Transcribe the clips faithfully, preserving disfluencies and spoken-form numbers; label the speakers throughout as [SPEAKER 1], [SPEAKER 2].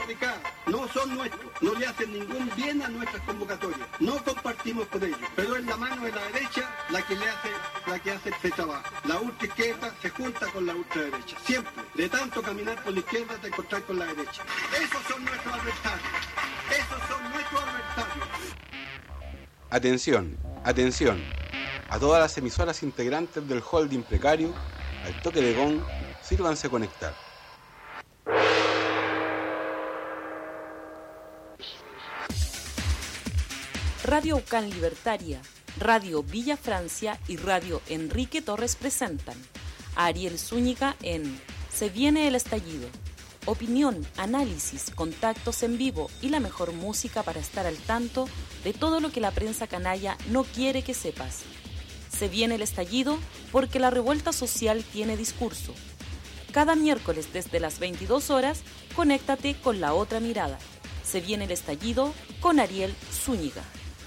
[SPEAKER 1] No son nuestros, no le hacen ningún bien a nuestras convocatorias. No compartimos con ellos, pero es la mano de la derecha la que le hace, la que hace este trabajo. La ultraizquierda se junta con la ultraderecha, siempre. De tanto caminar por la izquierda te encontrar con la derecha. Esos son nuestros adversarios. Esos son nuestros adversarios.
[SPEAKER 2] Atención, atención. A todas las emisoras integrantes del holding precario, al toque de gong, sírvanse conectar.
[SPEAKER 3] Radio Ucán Libertaria, Radio Villa Francia y Radio Enrique Torres presentan a Ariel Zúñiga en Se viene el estallido. Opinión, análisis, contactos en vivo y la mejor música para estar al tanto de todo lo que la prensa canalla no quiere que sepas. Se viene el estallido porque la revuelta social tiene discurso. Cada miércoles desde las veintidós horas, conéctate con La Otra Mirada. Se viene el estallido con Ariel Zúñiga.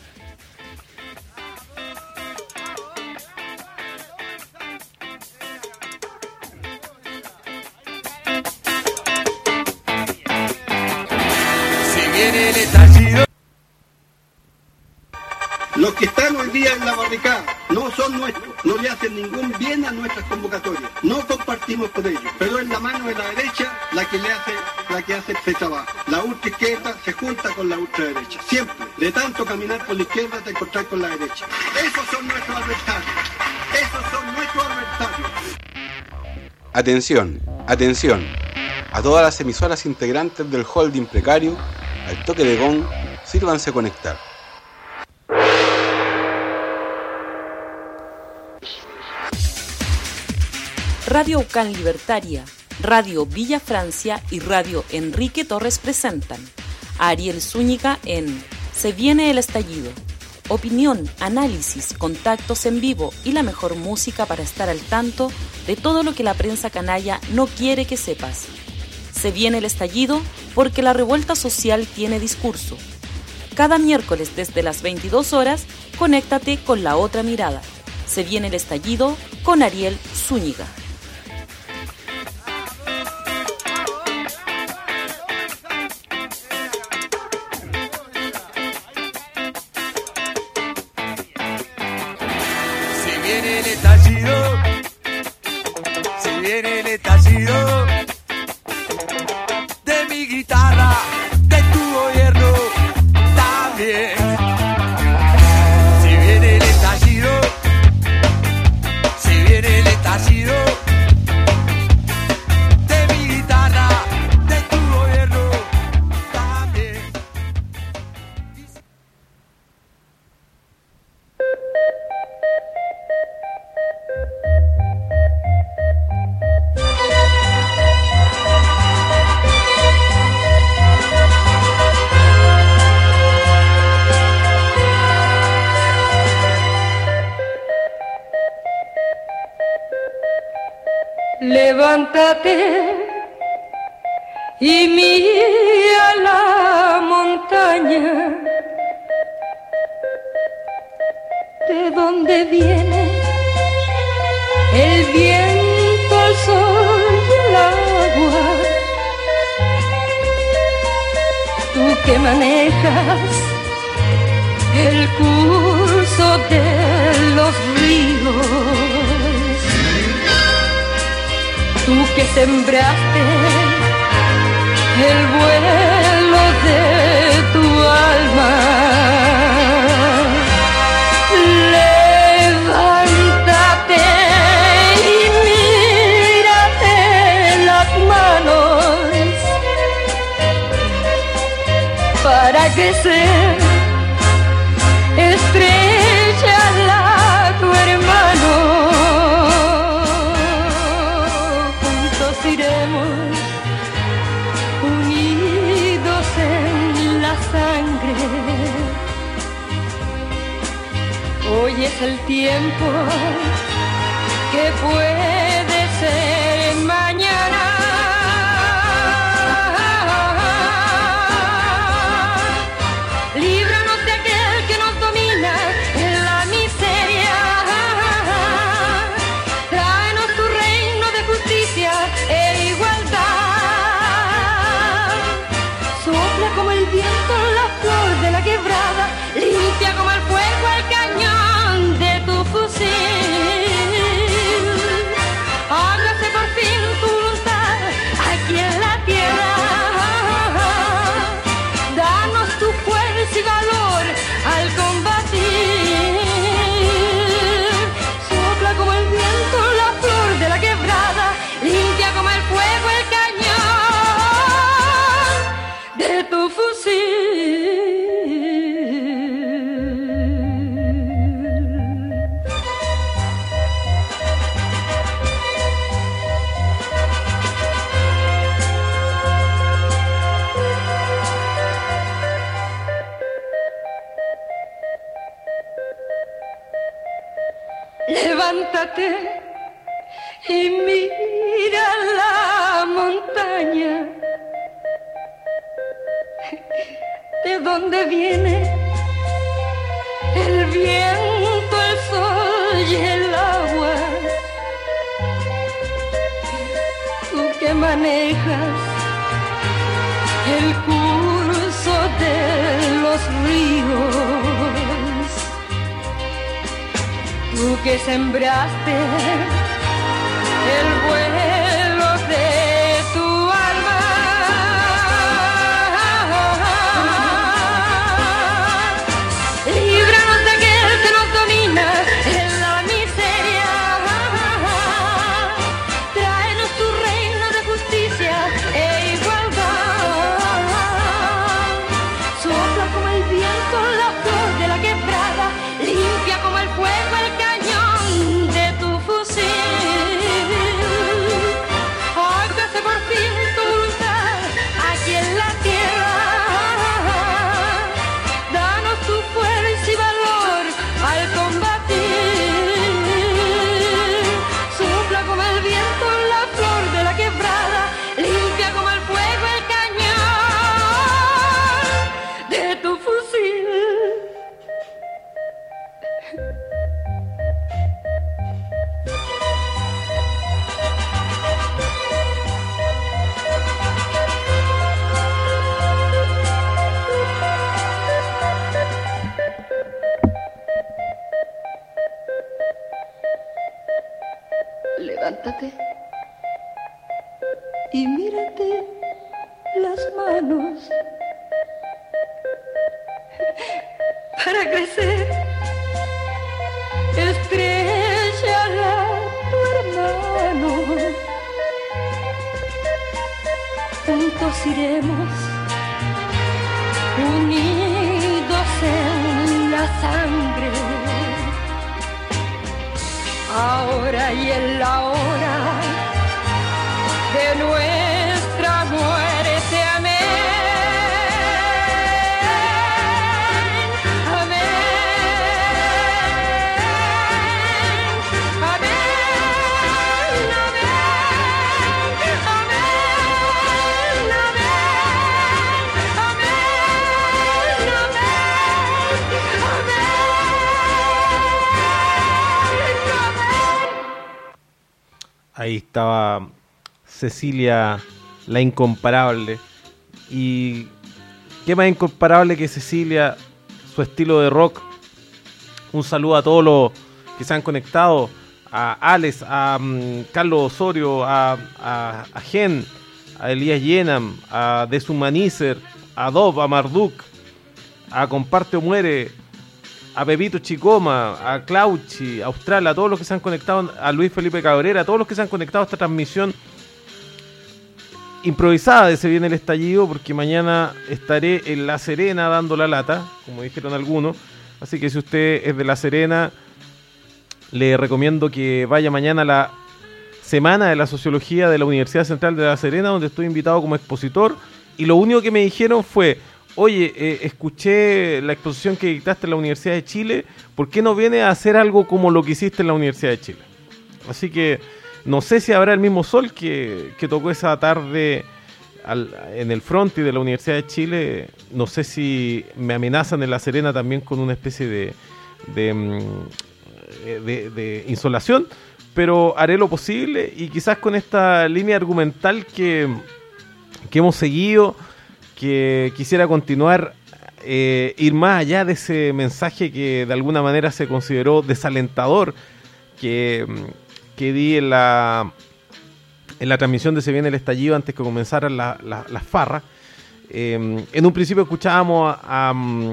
[SPEAKER 1] Viene el estallido. Los que están hoy día en la barricada no son nuestros, no le hacen ningún bien a nuestras convocatorias. No compartimos con ellos, pero es la mano de la derecha la que le hace, la que hace este trabajo. La ultraizquierda se junta con la ultraderecha, siempre. De tanto caminar por la izquierda te encontrar con la derecha. Esos son nuestros adversarios. Esos son nuestros adversarios.
[SPEAKER 2] Atención, atención. A todas las emisoras integrantes del holding precario, al toque de gong, sírvanse conectar.
[SPEAKER 3] Radio Ucán Libertaria, Radio Villa Francia y Radio Enrique Torres presentan a Ariel Zúñiga en Se viene el estallido. Opinión, análisis, contactos en vivo y la mejor música para estar al tanto de todo lo que la prensa canalla no quiere que sepas. Se viene el estallido porque la revuelta social tiene discurso. Cada miércoles desde las veintidós horas, conéctate con La Otra Mirada. Se viene el estallido con Ariel Zúñiga.
[SPEAKER 4] Se viene el estallido. Se viene el estallido. De mi guitarra, de tu gobierno, también. Si viene el estallido, si viene el estallido, de mi guitarra, de tu gobierno, también.
[SPEAKER 5] Levántate y mira la montaña, de donde viene el viento, el sol y el agua. Tú que manejas el curso de los ríos, tú que sembraste el vuelo de tu alma, levántate y mírate las manos para crecer, estrella tu hermano. Iremos unidos en la sangre. Hoy es el tiempo que puede ser mañana. Líbranos de aquel que nos domina en la miseria. Tráenos tu reino de justicia e igualdad. de dónde viene el viento, el sol y el agua. Tú que manejas el curso de los ríos, tú que sembraste el vuelo de tu alma. Líbranos de aquel que nos domina en la miseria. Tráenos tu reino de justicia e igualdad. Sopla como el viento la flor de la quebrada, limpia como el fuego el cañón de tu fusil. Hágase por fin tu voluntad aquí en la tierra. Danos tu fuerza y valor al combatir. Sopla como el viento la flor de la quebrada, limpia como el fuego el cañón de tu fusil. Levántate y mírate las manos para crecer. Estrella tu hermano. Juntos iremos unidos en la sangre. Ahora y en la hora de nuestra muerte. Amén. Amén. Amén. Amén. Amén.
[SPEAKER 6] Ahí estaba Cecilia, la incomparable. Y qué más incomparable que Cecilia, su estilo de rock. Un saludo a todos los que se han conectado, a Alex, a um, Carlos Osorio, a, a, a Gen, a Elías Yenam, a Deshumanizer, a Dov, a Marduk, a Comparte o Muere, a Pepito Chicoma, a Clauchi, a Austral, a todos los que se han conectado, a Luis Felipe Cabrera, a todos los que se han conectado a esta transmisión improvisada de Se Viene el Estallido, porque mañana estaré en La Serena dando la lata, como dijeron algunos. Así que si usted es de La Serena, le recomiendo que vaya mañana a la Semana de la Sociología de la Universidad Central de La Serena, donde estoy invitado como expositor. Y lo único que me dijeron fue: oye, eh, escuché la exposición que dictaste en la Universidad de Chile, ¿por qué no vienes a hacer algo como lo que hiciste en la Universidad de Chile? Así que no sé si habrá el mismo sol que, que tocó esa tarde al, en el frontis de la Universidad de Chile. No sé si me amenazan en La Serena también con una especie de, de, de, de insolación, pero haré lo posible, y quizás con esta línea argumental que, que hemos seguido, que quisiera continuar, eh, ir más allá de ese mensaje que de alguna manera se consideró desalentador que, que di en la en la transmisión de Se Viene el Estallido antes que comenzaran la, la, las farras. Eh, en un principio escuchábamos a, a,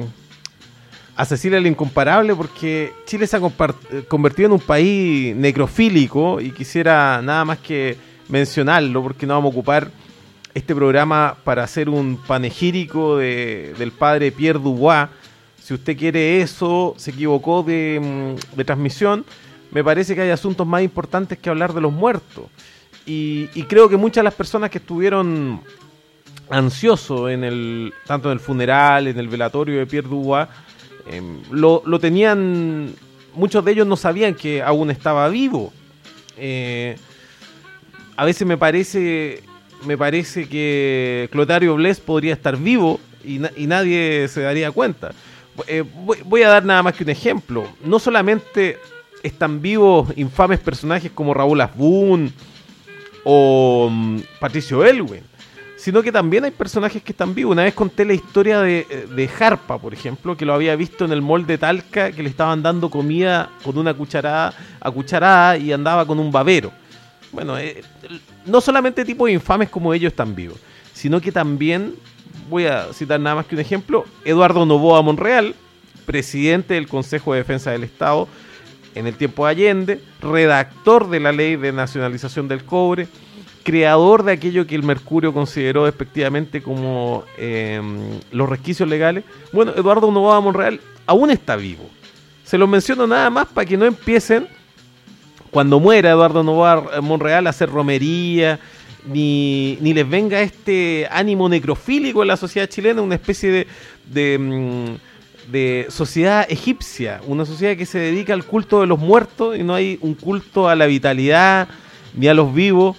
[SPEAKER 6] a Cecilia la Incomparable, porque Chile se ha compart- convertido en un país necrofílico, y quisiera nada más que mencionarlo, porque no vamos a ocupar este programa para hacer un panegírico de, del padre Pierre Dubois. Si usted quiere eso, se equivocó de, de transmisión. Me parece que hay asuntos más importantes que hablar de los muertos. Y, y creo que muchas de las personas que estuvieron ansiosos en el, tanto en el funeral, en el velatorio de Pierre Dubois, eh, lo, lo tenían, muchos de ellos no sabían que aún estaba vivo. Eh, a veces me parece... Me parece que Clotario Blest podría estar vivo y, na- y nadie se daría cuenta. Eh, voy, voy a dar nada más que un ejemplo. No solamente están vivos infames personajes como Raúl Asbun o um, Patricio Elwin, sino que también hay personajes que están vivos. Una vez conté la historia de, de Jarpa, por ejemplo, que lo había visto en el mall de Talca, que le estaban dando comida con una cucharada a cucharada y andaba con un babero. Bueno, eh, no solamente tipos infames como ellos están vivos, sino que también, voy a citar nada más que un ejemplo, Eduardo Noboa Monreal, presidente del Consejo de Defensa del Estado en el tiempo de Allende, redactor de la Ley de Nacionalización del Cobre, creador de aquello que el Mercurio consideró despectivamente como eh, los resquicios legales. Bueno, Eduardo Noboa Monreal aún está vivo. Se los menciono nada más para que no empiecen, cuando muera Eduardo Noboa Monreal, a hacer romería, ni, ni les venga este ánimo necrofílico en la sociedad chilena, una especie de, de, de sociedad egipcia, una sociedad que se dedica al culto de los muertos y no hay un culto a la vitalidad ni a los vivos.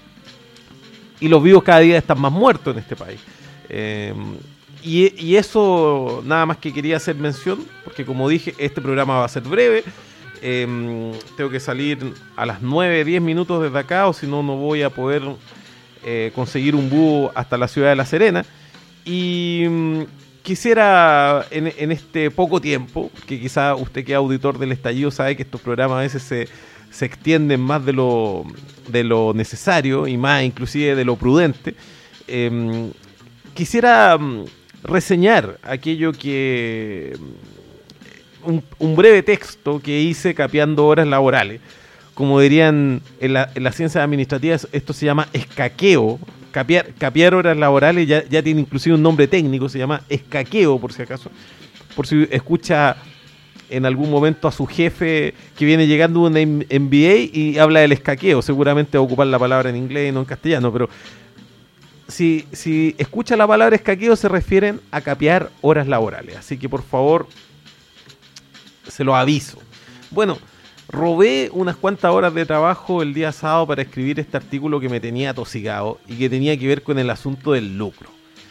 [SPEAKER 6] Y los vivos cada día están más muertos en este país. Eh, y, y eso nada más que quería hacer mención, porque como dije, este programa va a ser breve. Eh, tengo que salir a las nueve, diez minutos desde acá, o si no, no voy a poder eh, conseguir un búho hasta la ciudad de La Serena. Y mm, quisiera, en, en este poco tiempo, que quizá usted que es auditor del Estallido sabe que estos programas a veces se... se extienden más de lo, de lo necesario y más inclusive de lo prudente, eh, quisiera um, reseñar aquello que... Un, un breve texto que hice capeando horas laborales. Como dirían en la, en las ciencias administrativas, esto se llama escaqueo. Capear, capear horas laborales ya, ya tiene inclusive un nombre técnico, se llama escaqueo, por si acaso. Por si escucha en algún momento a su jefe que viene llegando un M B A y habla del escaqueo, seguramente va a ocupar la palabra en inglés y no en castellano, pero si, si escucha la palabra escaqueo se refieren a capear horas laborales, así que por favor se lo aviso. Bueno, robé unas cuantas horas de trabajo el día sábado para escribir este artículo que me tenía atosigado y que tenía que ver con el asunto del lucro.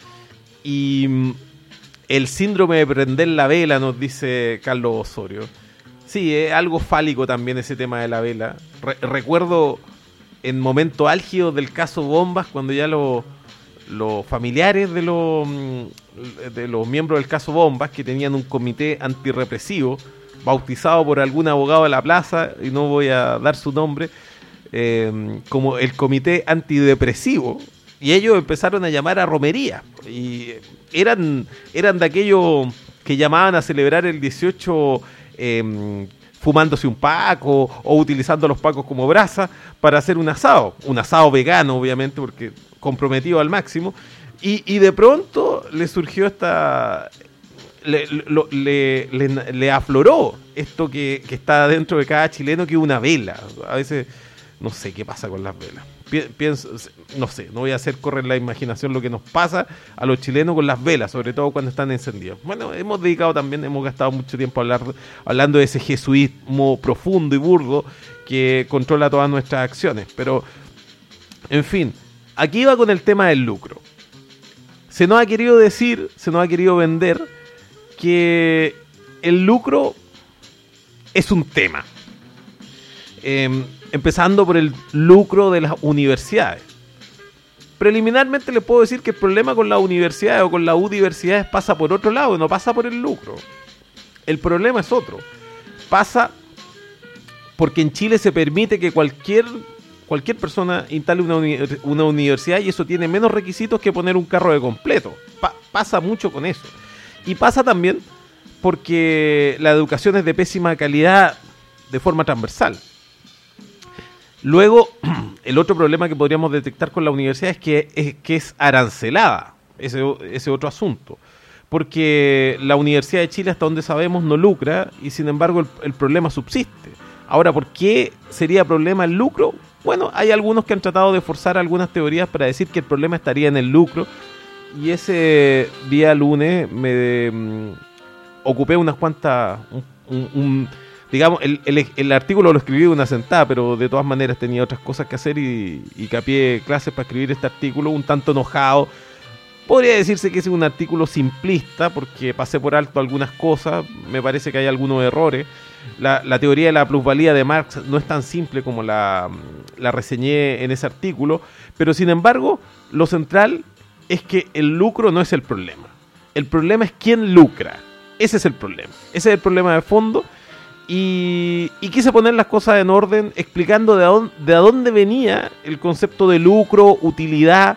[SPEAKER 6] Y el síndrome de prender la vela, nos dice Carlos Osorio. Sí, es algo fálico también ese tema de la vela. Re- recuerdo en momentos álgidos del caso Bombas, cuando ya los los familiares de los, de los miembros del caso Bombas, que tenían un comité antirrepresivo, bautizado por algún abogado de la plaza, y no voy a dar su nombre, eh, como el comité antidepresivo, y ellos empezaron a llamar a romería, y eran, eran de aquellos que llamaban a celebrar el dieciocho eh, fumándose un paco o utilizando los pacos como brasa para hacer un asado, un asado vegano obviamente porque comprometido al máximo, y, y de pronto le surgió esta, le, lo, le, le, le afloró esto que, que está dentro de cada chileno, que es una vela. A veces no sé qué pasa con las velas. Pienso, no sé, no voy a hacer correr la imaginación lo que nos pasa a los chilenos con las velas, sobre todo cuando están encendidas. Bueno, hemos dedicado también, hemos gastado mucho tiempo a hablar, hablando de ese jesuismo profundo y burdo que controla todas nuestras acciones. Pero, en fin, aquí va con el tema del lucro. Se nos ha querido decir, se nos ha querido vender que el lucro es un tema. Eh, empezando por el lucro de las universidades. Preliminarmente les puedo decir que el problema con las universidades o con las universidades pasa por otro lado, no pasa por el lucro. El problema es otro. Pasa porque en Chile se permite que cualquier, cualquier persona instale una, uni- una universidad, y eso tiene menos requisitos que poner un carro de completo. Pa- pasa mucho con eso. Y pasa también porque la educación es de pésima calidad de forma transversal. Luego, el otro problema que podríamos detectar con la universidad es que es, que es arancelada, ese, ese otro asunto. Porque la Universidad de Chile, hasta donde sabemos, no lucra, y sin embargo el, el problema subsiste. Ahora, ¿por qué sería problema el lucro? Bueno, hay algunos que han tratado de forzar algunas teorías para decir que el problema estaría en el lucro, y ese día lunes me um, ocupé unas cuantas... Un, un, un, digamos, el, el, el artículo lo escribí de una sentada, pero de todas maneras tenía otras cosas que hacer y, y capié clases para escribir este artículo, un tanto enojado Podría decirse que es un artículo simplista porque pasé por alto algunas cosas, me parece que hay algunos errores. La, la teoría de la plusvalía de Marx no es tan simple como la, la reseñé en ese artículo, pero sin embargo, lo central es que el lucro no es el problema. El problema es quién lucra. Ese es el problema. Ese es el problema de fondo. Y, y quise poner las cosas en orden explicando de, dónde, de dónde venía el concepto de lucro, utilidad.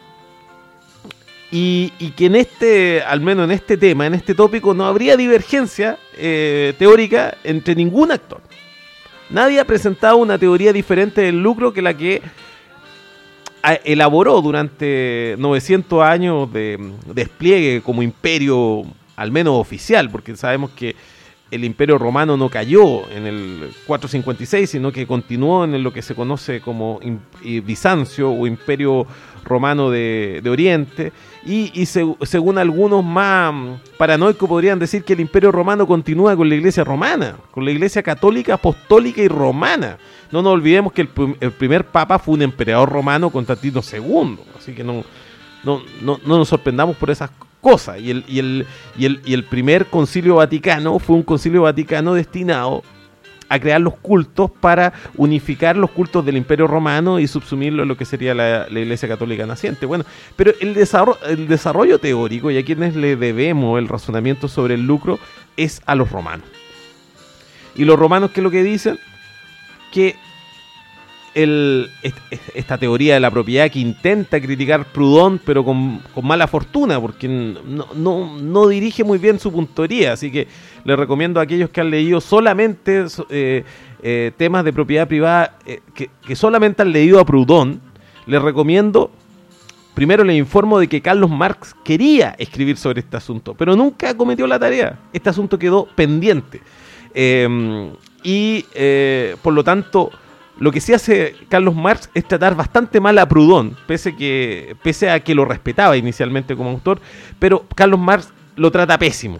[SPEAKER 6] Y, y que en este, al menos en este tema, en este tópico, no habría divergencia eh, teórica entre ningún actor. Nadie ha presentado una teoría diferente del lucro que la que a, elaboró durante novecientos años de, de despliegue como imperio, al menos oficial, porque sabemos que el imperio romano no cayó en el cuatrocientos cincuenta y seis, sino que continuó en lo que se conoce como Bizancio o imperio romano de, de Oriente, y, y se, según algunos más paranoicos podrían decir que el imperio romano continúa con la iglesia romana, con la iglesia católica, apostólica y romana. No nos olvidemos que el, el primer papa fue un emperador romano, Constantino segundo, así que no, no, no, no nos sorprendamos por esas cosas. Y el, y, el, y, el, y el primer concilio vaticano fue un concilio vaticano destinado a crear los cultos para unificar los cultos del Imperio Romano y subsumirlo en lo que sería la, la Iglesia Católica naciente. Bueno, pero el desarrollo, el desarrollo teórico, y a quienes le debemos el razonamiento sobre el lucro, es a los romanos. Y los romanos, ¿qué es lo que dicen? Que el, esta teoría de la propiedad que intenta criticar Proudhon, pero con, con mala fortuna, porque no, no, no dirige muy bien su puntería, así que les recomiendo a aquellos que han leído solamente eh, eh, temas de propiedad privada, eh, que, que solamente han leído a Proudhon, les recomiendo, primero les informo de que Carlos Marx quería escribir sobre este asunto, pero nunca cometió la tarea. Este asunto quedó pendiente. Eh, y eh, por lo tanto, lo que sí hace Carlos Marx es tratar bastante mal a Proudhon, pese, que, pese a que lo respetaba inicialmente como autor, pero Carlos Marx lo trata pésimo.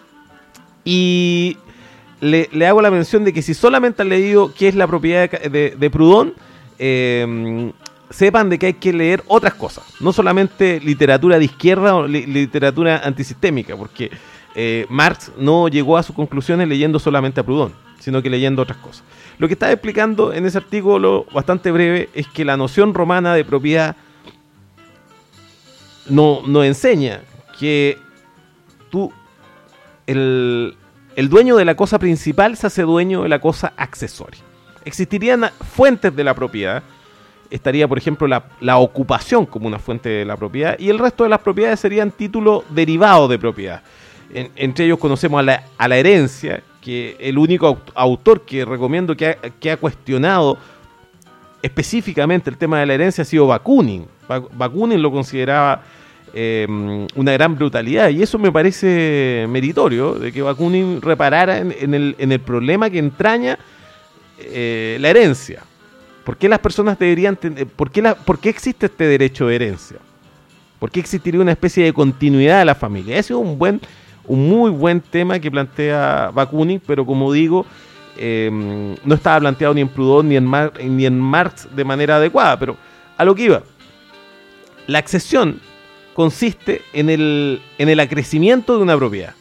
[SPEAKER 6] Y le, le hago la mención de que si solamente han leído qué es la propiedad de, de, de Proudhon, eh, sepan de que hay que leer otras cosas, no solamente literatura de izquierda o li, literatura antisistémica, porque eh, Marx no llegó a sus conclusiones leyendo solamente a Proudhon, sino que leyendo otras cosas. Lo que está explicando en ese artículo bastante breve es que la noción romana de propiedad no, nos enseña que tú, el, el dueño de la cosa principal se hace dueño de la cosa accesoria. Existirían fuentes de la propiedad, estaría por ejemplo la, la ocupación como una fuente de la propiedad, y el resto de las propiedades serían títulos derivados de propiedad. En, entre ellos conocemos a la, a la herencia, que el único autor que recomiendo que ha, que ha cuestionado específicamente el tema de la herencia ha sido Bakunin. Bakunin lo consideraba eh, una gran brutalidad, y eso me parece meritorio, de que Bakunin reparara en, en, el, en el problema que entraña eh, la herencia. ¿Por qué las personas deberían tener, por qué la, por qué existe este derecho de herencia? ¿Por qué existiría una especie de continuidad de la familia? Ese es un buen Un muy buen tema que plantea Bakunin, pero como digo, eh, no estaba planteado ni en Proudhon ni en, Mar ni en Marx de manera adecuada. Pero a lo que iba, la accesión consiste en el, en el acrecimiento de una propiedad.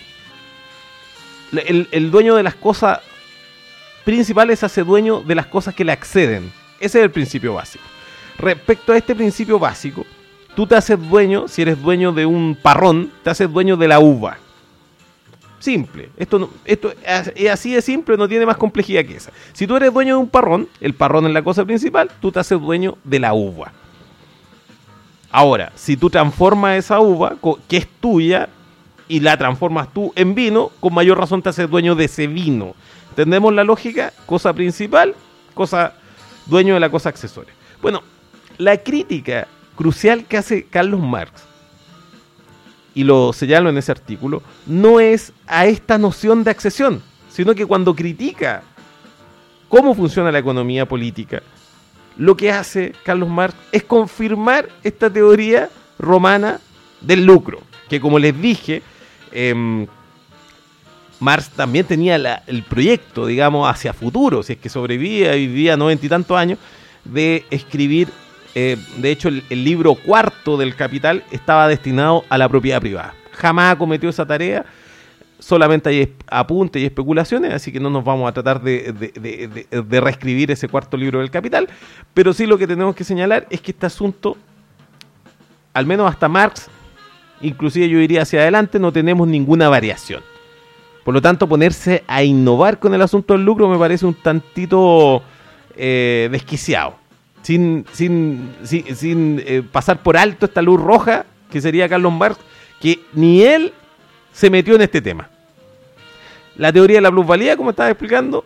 [SPEAKER 6] El, el dueño de las cosas principales se hace dueño de las cosas que le acceden. Ese es el principio básico. Respecto a este principio básico, tú te haces dueño, si eres dueño de un parrón, te haces dueño de la uva. Simple. Esto, no, esto es así de simple, no tiene más complejidad que esa. Si tú eres dueño de un parrón, el parrón es la cosa principal, tú te haces dueño de la uva. Ahora, si tú transformas esa uva, que es tuya, y la transformas tú en vino, con mayor razón te haces dueño de ese vino. ¿Entendemos la lógica? Cosa principal, cosa dueño de la cosa accesoria. Bueno, la crítica crucial que hace Carlos Marx, y lo señalo en ese artículo, no es a esta noción de accesión, sino que cuando critica cómo funciona la economía política, lo que hace Carlos Marx es confirmar esta teoría romana del lucro, que como les dije, eh, Marx también tenía la, el proyecto, digamos, hacia futuro, si es que sobrevivía y vivía noventa y tantos años, de escribir eh, de hecho el, el libro cuarto del Capital estaba destinado a la propiedad privada. Jamás cometió esa tarea, solamente hay apuntes y especulaciones, así que no nos vamos a tratar de, de, de, de, de reescribir ese cuarto libro del Capital, pero sí lo que tenemos que señalar es que este asunto, al menos hasta Marx, inclusive yo diría hacia adelante, no tenemos ninguna variación. Por lo tanto, ponerse a innovar con el asunto del lucro me parece un tantito eh, desquiciado, sin, sin, sin, sin eh, pasar por alto esta luz roja que sería Carlos Marx, que ni él se metió en este tema. La teoría de la plusvalía, como estaba explicando,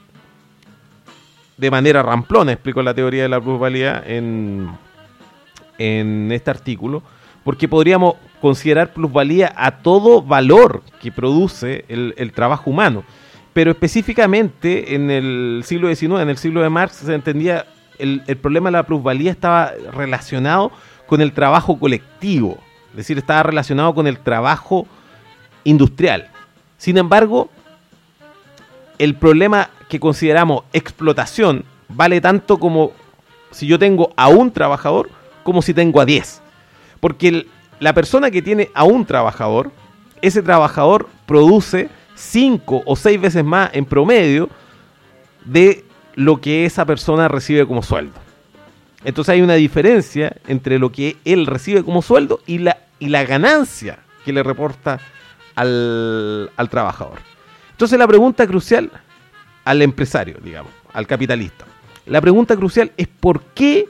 [SPEAKER 6] de manera ramplona explicó la teoría de la plusvalía en, en este artículo, porque podríamos considerar plusvalía a todo valor que produce el, el trabajo humano. Pero específicamente en el siglo diecinueve, en el siglo de Marx, se entendía el, el problema de la plusvalía estaba relacionado con el trabajo colectivo, es decir, estaba relacionado con el trabajo industrial. Sin embargo, el problema que consideramos explotación vale tanto como si yo tengo a un trabajador como si tengo a diez. Porque el, la persona que tiene a un trabajador, ese trabajador produce cinco o seis veces más en promedio de lo que esa persona recibe como sueldo. Entonces hay una diferencia entre lo que él recibe como sueldo y la, y la ganancia que le reporta al, al trabajador. Entonces la pregunta crucial al empresario, digamos, al capitalista, la pregunta crucial es ¿por qué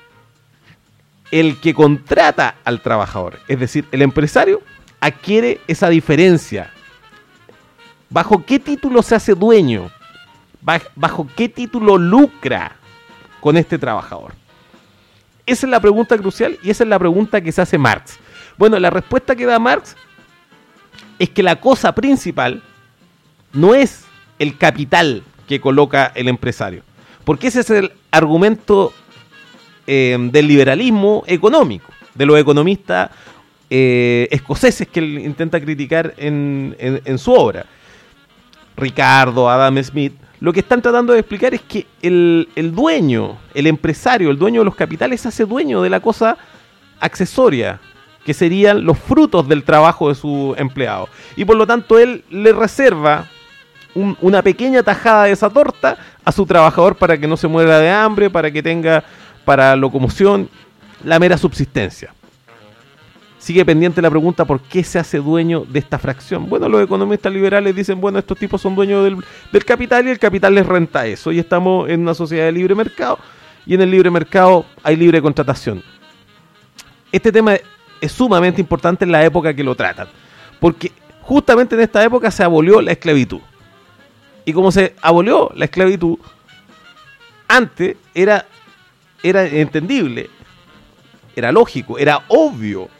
[SPEAKER 6] el que contrata al trabajador, es decir, el empresario, adquiere esa diferencia? ¿Bajo qué título se hace dueño? ¿Bajo qué título lucra con este trabajador? Esa es la pregunta crucial y esa es la pregunta que se hace Marx. Bueno, la respuesta que da Marx es que la cosa principal no es el capital que coloca el empresario, porque ese es el argumento eh, del liberalismo económico, de los economistas eh, escoceses que él intenta criticar en, en, en su obra. Ricardo, Adam Smith, lo que están tratando de explicar es que el, el dueño, el empresario, el dueño de los capitales se hace dueño de la cosa accesoria, que serían los frutos del trabajo de su empleado. Y por lo tanto él le reserva un, una pequeña tajada de esa torta a su trabajador para que no se muera de hambre, para que tenga para locomoción, la mera subsistencia. Sigue pendiente la pregunta ¿por qué se hace dueño de esta fracción? Bueno, los economistas liberales dicen, bueno, estos tipos son dueños del, del capital y el capital les renta eso. Y estamos en una sociedad de libre mercado y en el libre mercado hay libre contratación. Este tema es sumamente importante en la época que lo tratan, porque justamente en esta época se abolió la esclavitud. Y como se abolió la esclavitud, antes era, era entendible, era lógico, era obvio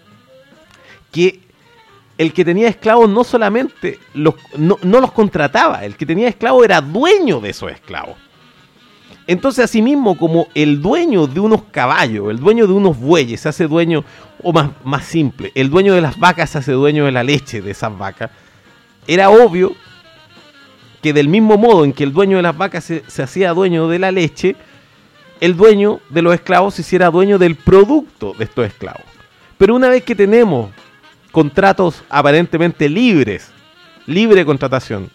[SPEAKER 6] que el que tenía esclavos no solamente los, no, no los contrataba, el que tenía esclavos era dueño de esos esclavos. Entonces, asimismo, como el dueño de unos caballos, el dueño de unos bueyes se hace dueño, o más, más simple, el dueño de las vacas se hace dueño de la leche de esas vacas, era obvio que del mismo modo en que el dueño de las vacas se, se hacía dueño de la leche, el dueño de los esclavos se hiciera dueño del producto de estos esclavos. Pero una vez que tenemos contratos aparentemente libres, libre contratación,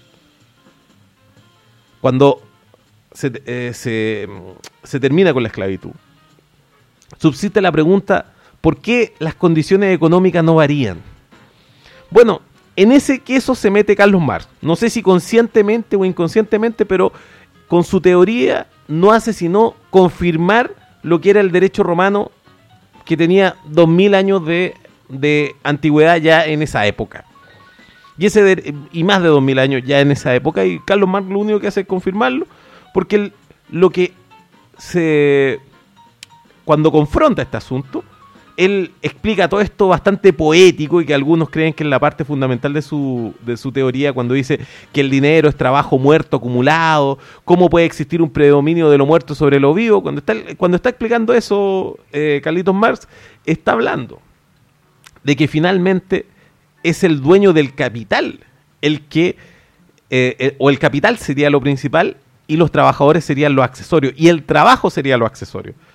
[SPEAKER 6] cuando se, eh, se, se termina con la esclavitud, subsiste la pregunta, ¿por qué las condiciones económicas no varían? Bueno, en ese queso se mete Carlos Marx, no sé si conscientemente o inconscientemente, pero con su teoría no hace sino confirmar lo que era el derecho romano, que tenía dos mil años de de antigüedad ya en esa época, y ese de, y más de dos mil años ya en esa época, y Carlos Marx lo único que hace es confirmarlo, porque el, lo que se cuando confronta este asunto, él explica todo esto bastante poético, y que algunos creen que es la parte fundamental de su, de su teoría, cuando dice que el dinero es trabajo muerto acumulado, cómo puede existir un predominio de lo muerto sobre lo vivo. Cuando está, cuando está explicando eso, eh, Carlitos Marx está hablando de que finalmente es el dueño del capital el que, eh, eh, o el capital sería lo principal y los trabajadores serían los accesorios, y el trabajo sería lo accesorio.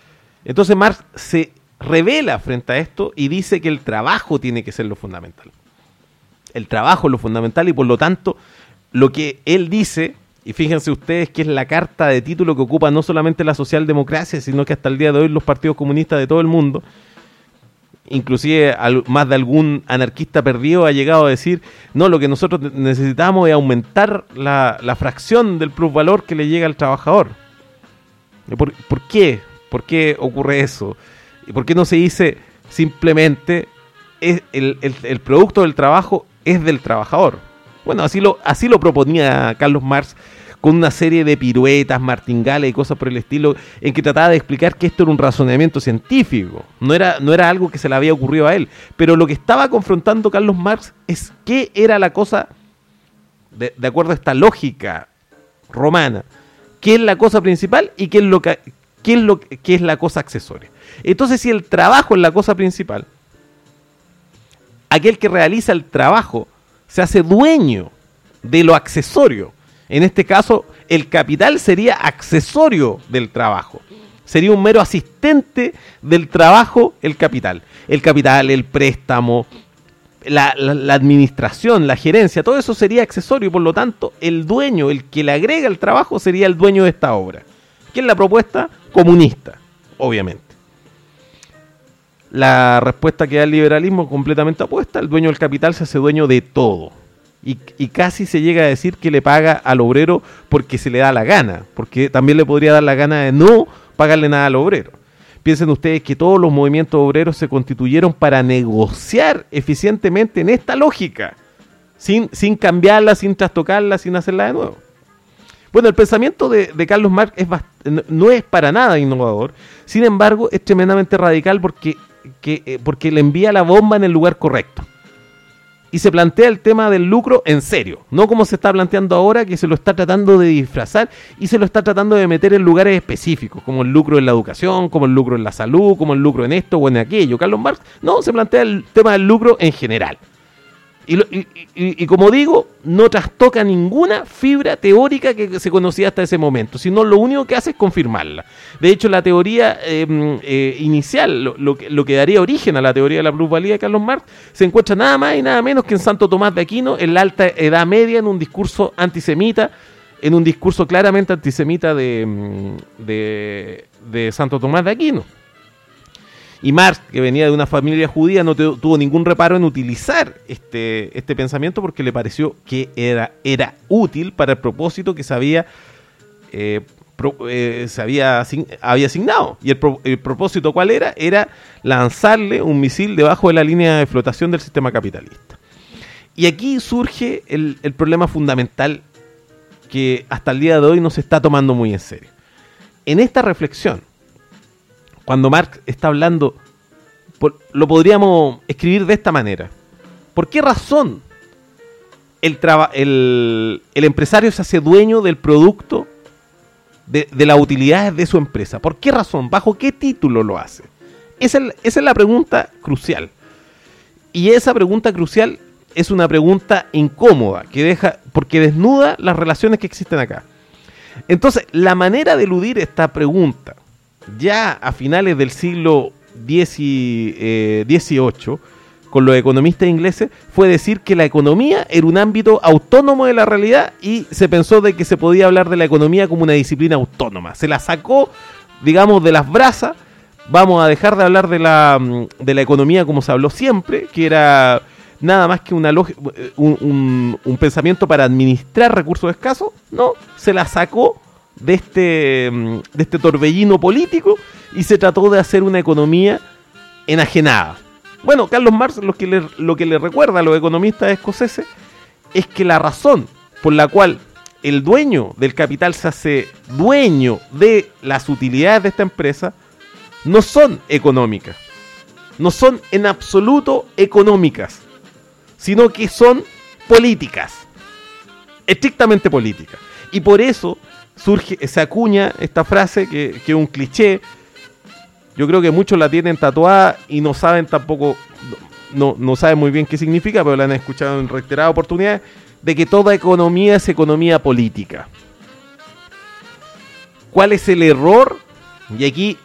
[SPEAKER 6] Entonces Marx se revela frente a esto y dice que el trabajo tiene que ser lo fundamental. El trabajo es lo fundamental y por lo tanto lo que él dice, y fíjense ustedes que es la carta de título que ocupa no solamente la socialdemocracia, sino que hasta el día de hoy los partidos comunistas de todo el mundo, inclusive al, más de algún anarquista perdido ha llegado a decir, no, lo que nosotros necesitamos es aumentar la, la fracción del plusvalor que le llega al trabajador. ¿Por, ¿Por qué? ¿Por qué ocurre eso? ¿Y por qué no se dice simplemente es el, el, el producto del trabajo es del trabajador? Bueno, así lo, así lo proponía Carlos Marx con una serie de piruetas, martingales y cosas por el estilo, en que trataba de explicar que esto era un razonamiento científico, no era, no era algo que se le había ocurrido a él, pero lo que estaba confrontando Carlos Marx es qué era la cosa, de, de acuerdo a esta lógica romana, qué es la cosa principal y qué es lo que, qué es lo qué es la cosa accesoria. Entonces, si el trabajo es la cosa principal, aquel que realiza el trabajo se hace dueño de lo accesorio. En este caso, el capital sería accesorio del trabajo. Sería un mero asistente del trabajo el capital. El capital, el préstamo, la, la, la administración, la gerencia, todo eso sería accesorio. Por lo tanto, el dueño, el que le agrega el trabajo, sería el dueño de esta obra. ¿Qué es la propuesta? Comunista, obviamente. La respuesta que da el liberalismo completamente opuesta. El dueño del capital se hace dueño de todo. Y, y casi se llega a decir que le paga al obrero porque se le da la gana. Porque también le podría dar la gana de no pagarle nada al obrero. Piensen ustedes que todos los movimientos obreros se constituyeron para negociar eficientemente en esta lógica. Sin, sin cambiarla, sin trastocarla, sin hacerla de nuevo. Bueno, el pensamiento de, de Carlos Marx es bast- no es para nada innovador. Sin embargo, es tremendamente radical porque... Que, porque le envía la bomba en el lugar correcto y se plantea el tema del lucro en serio, no como se está planteando ahora, que se lo está tratando de disfrazar y se lo está tratando de meter en lugares específicos, como el lucro en la educación, como el lucro en la salud, como el lucro en esto o en aquello. Carlos Marx no, se plantea el tema del lucro en general y, lo, y, y, y como digo, no trastoca ninguna fibra teórica que se conocía hasta ese momento, sino lo único que hace es confirmarla. De hecho, la teoría eh, eh, inicial, lo, lo, que, lo que daría origen a la teoría de la plusvalía de Carlos Marx, se encuentra nada más y nada menos que en Santo Tomás de Aquino, en la Alta Edad Media, en un discurso antisemita, en un discurso claramente antisemita de, de, de Santo Tomás de Aquino. Y Marx, que venía de una familia judía, no te, tuvo ningún reparo en utilizar este, este pensamiento porque le pareció que era, era útil para el propósito que se había, eh, pro, eh, se había, había asignado. ¿Y el, pro, el propósito cuál era? Era lanzarle un misil debajo de la línea de flotación del sistema capitalista. Y aquí surge el, el problema fundamental que hasta el día de hoy no se está tomando muy en serio. En esta reflexión, cuando Marx está hablando, por, lo podríamos escribir de esta manera. ¿Por qué razón el, traba, el, el empresario se hace dueño del producto, de, de las utilidades de su empresa? ¿Por qué razón? ¿Bajo qué título lo hace? Esa es, esa es la pregunta crucial. Y esa pregunta crucial es una pregunta incómoda, que deja, porque desnuda las relaciones que existen acá. Entonces, la manera de eludir esta pregunta, ya a finales del siglo dieciocho, con los economistas ingleses, fue decir que la economía era un ámbito autónomo de la realidad y se pensó de que se podía hablar de la economía como una disciplina autónoma. Se la sacó, digamos, de las brasas. Vamos a dejar de hablar de la, de la economía como se habló siempre, que era nada más que una log- un, un, un pensamiento para administrar recursos escasos. No, se la sacó de este, de este torbellino político y se trató de hacer una economía enajenada. Bueno, Carlos Marx lo que le, lo que le recuerda a los economistas escoceses es que la razón por la cual el dueño del capital se hace dueño de las utilidades de esta empresa no son económicas, no son en absoluto económicas, sino que son políticas, estrictamente políticas. Y por eso surge, se acuña esta frase que, que es un cliché. Yo creo que muchos la tienen tatuada y no saben tampoco, no, no saben muy bien qué significa, pero la han escuchado en reiteradas oportunidades, de que toda economía es economía política. ¿Cuál es el error? Y aquí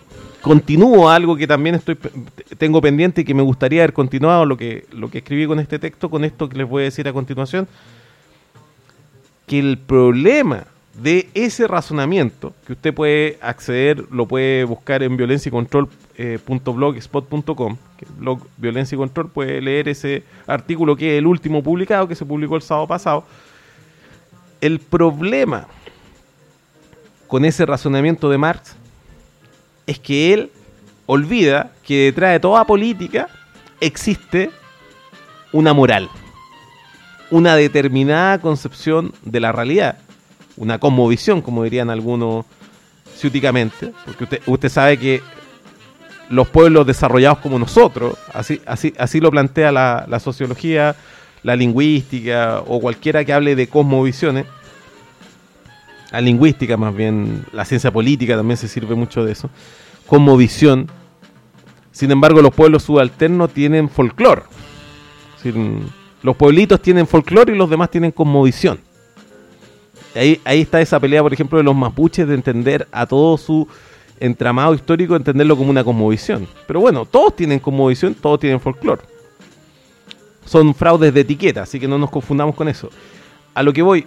[SPEAKER 6] continúo algo que también estoy tengo pendiente y que me gustaría haber continuado, lo que, lo que escribí con este texto, con esto que les voy a decir a continuación, que el problema de ese razonamiento, que usted puede acceder, lo puede buscar en violencia y control punto blogspot punto com, que es blog Violencia y Control, puede leer ese artículo que es el último publicado, que se publicó el sábado pasado. El problema con ese razonamiento de Marx es que él olvida que detrás de toda política existe una moral, una determinada concepción de la realidad, una cosmovisión, como dirían algunos ciúticamente, porque usted, usted sabe que los pueblos desarrollados como nosotros, así, así, así lo plantea la, la sociología, la lingüística o cualquiera que hable de cosmovisiones, la lingüística más bien, la ciencia política también se sirve mucho de eso, cosmovisión. Sin embargo, los pueblos subalternos tienen folclore. Los pueblitos tienen folclore y los demás tienen cosmovisión. Ahí, ahí está esa pelea, por ejemplo, de los mapuches, de entender a todo su entramado histórico, entenderlo como una cosmovisión. Pero bueno, todos tienen cosmovisión, todos tienen folclore. Son fraudes de etiqueta, así que no nos confundamos con eso. A lo que voy,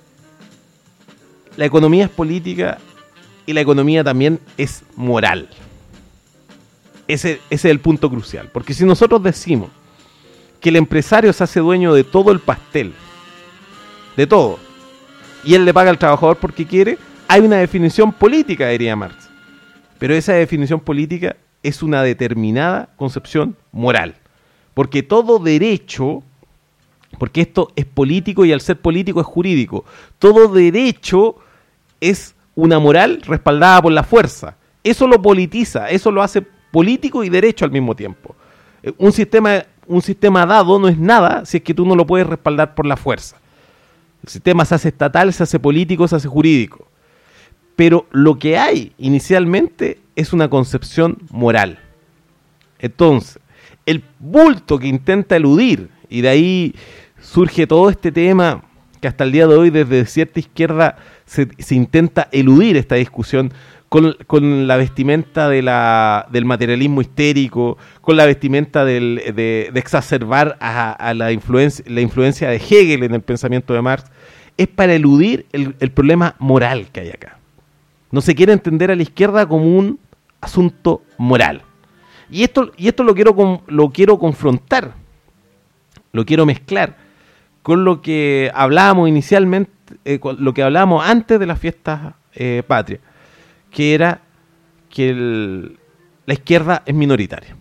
[SPEAKER 6] la economía es política y la economía también es moral. Ese, ese es el punto crucial. Porque si nosotros decimos que el empresario se hace dueño de todo el pastel, de todo, y él le paga al trabajador porque quiere, hay una definición política, diría Marx. Pero esa definición política es una determinada concepción moral. Porque todo derecho, porque esto es político y al ser político es jurídico, todo derecho es una moral respaldada por la fuerza. Eso lo politiza, eso lo hace político y derecho al mismo tiempo. Un sistema, un sistema dado no es nada si es que tú no lo puedes respaldar por la fuerza. El sistema se hace estatal, se hace político, se hace jurídico. Pero lo que hay inicialmente es una concepción moral. Entonces, el bulto que intenta eludir, y de ahí surge todo este tema que hasta el día de hoy desde cierta izquierda se, se intenta eludir esta discusión con, con la vestimenta de la, del materialismo histérico, con la vestimenta del, de, de exacerbar a, a la, influencia, la influencia de Hegel en el pensamiento de Marx, es para eludir el, el problema moral que hay acá. No se quiere entender a la izquierda como un asunto moral. Y esto, y esto lo quiero lo quiero confrontar, lo quiero mezclar con lo que hablábamos inicialmente, eh, lo que hablábamos antes de las fiestas eh, patrias, que era que el, la izquierda es minoritaria.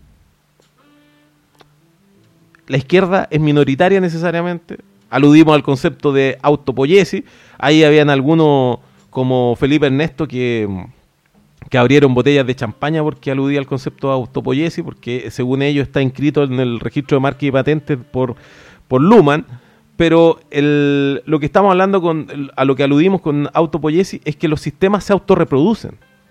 [SPEAKER 6] La izquierda es minoritaria necesariamente. Aludimos al concepto de autopoiesis. Ahí habían algunos como Felipe Ernesto que, que abrieron botellas de champaña porque aludía al concepto de autopoiesis, porque según ellos está inscrito en el registro de marcas y patentes por, por Luhmann. Pero el, lo que estamos hablando, con a lo que aludimos con autopoiesis, es que los sistemas se autorreproducen.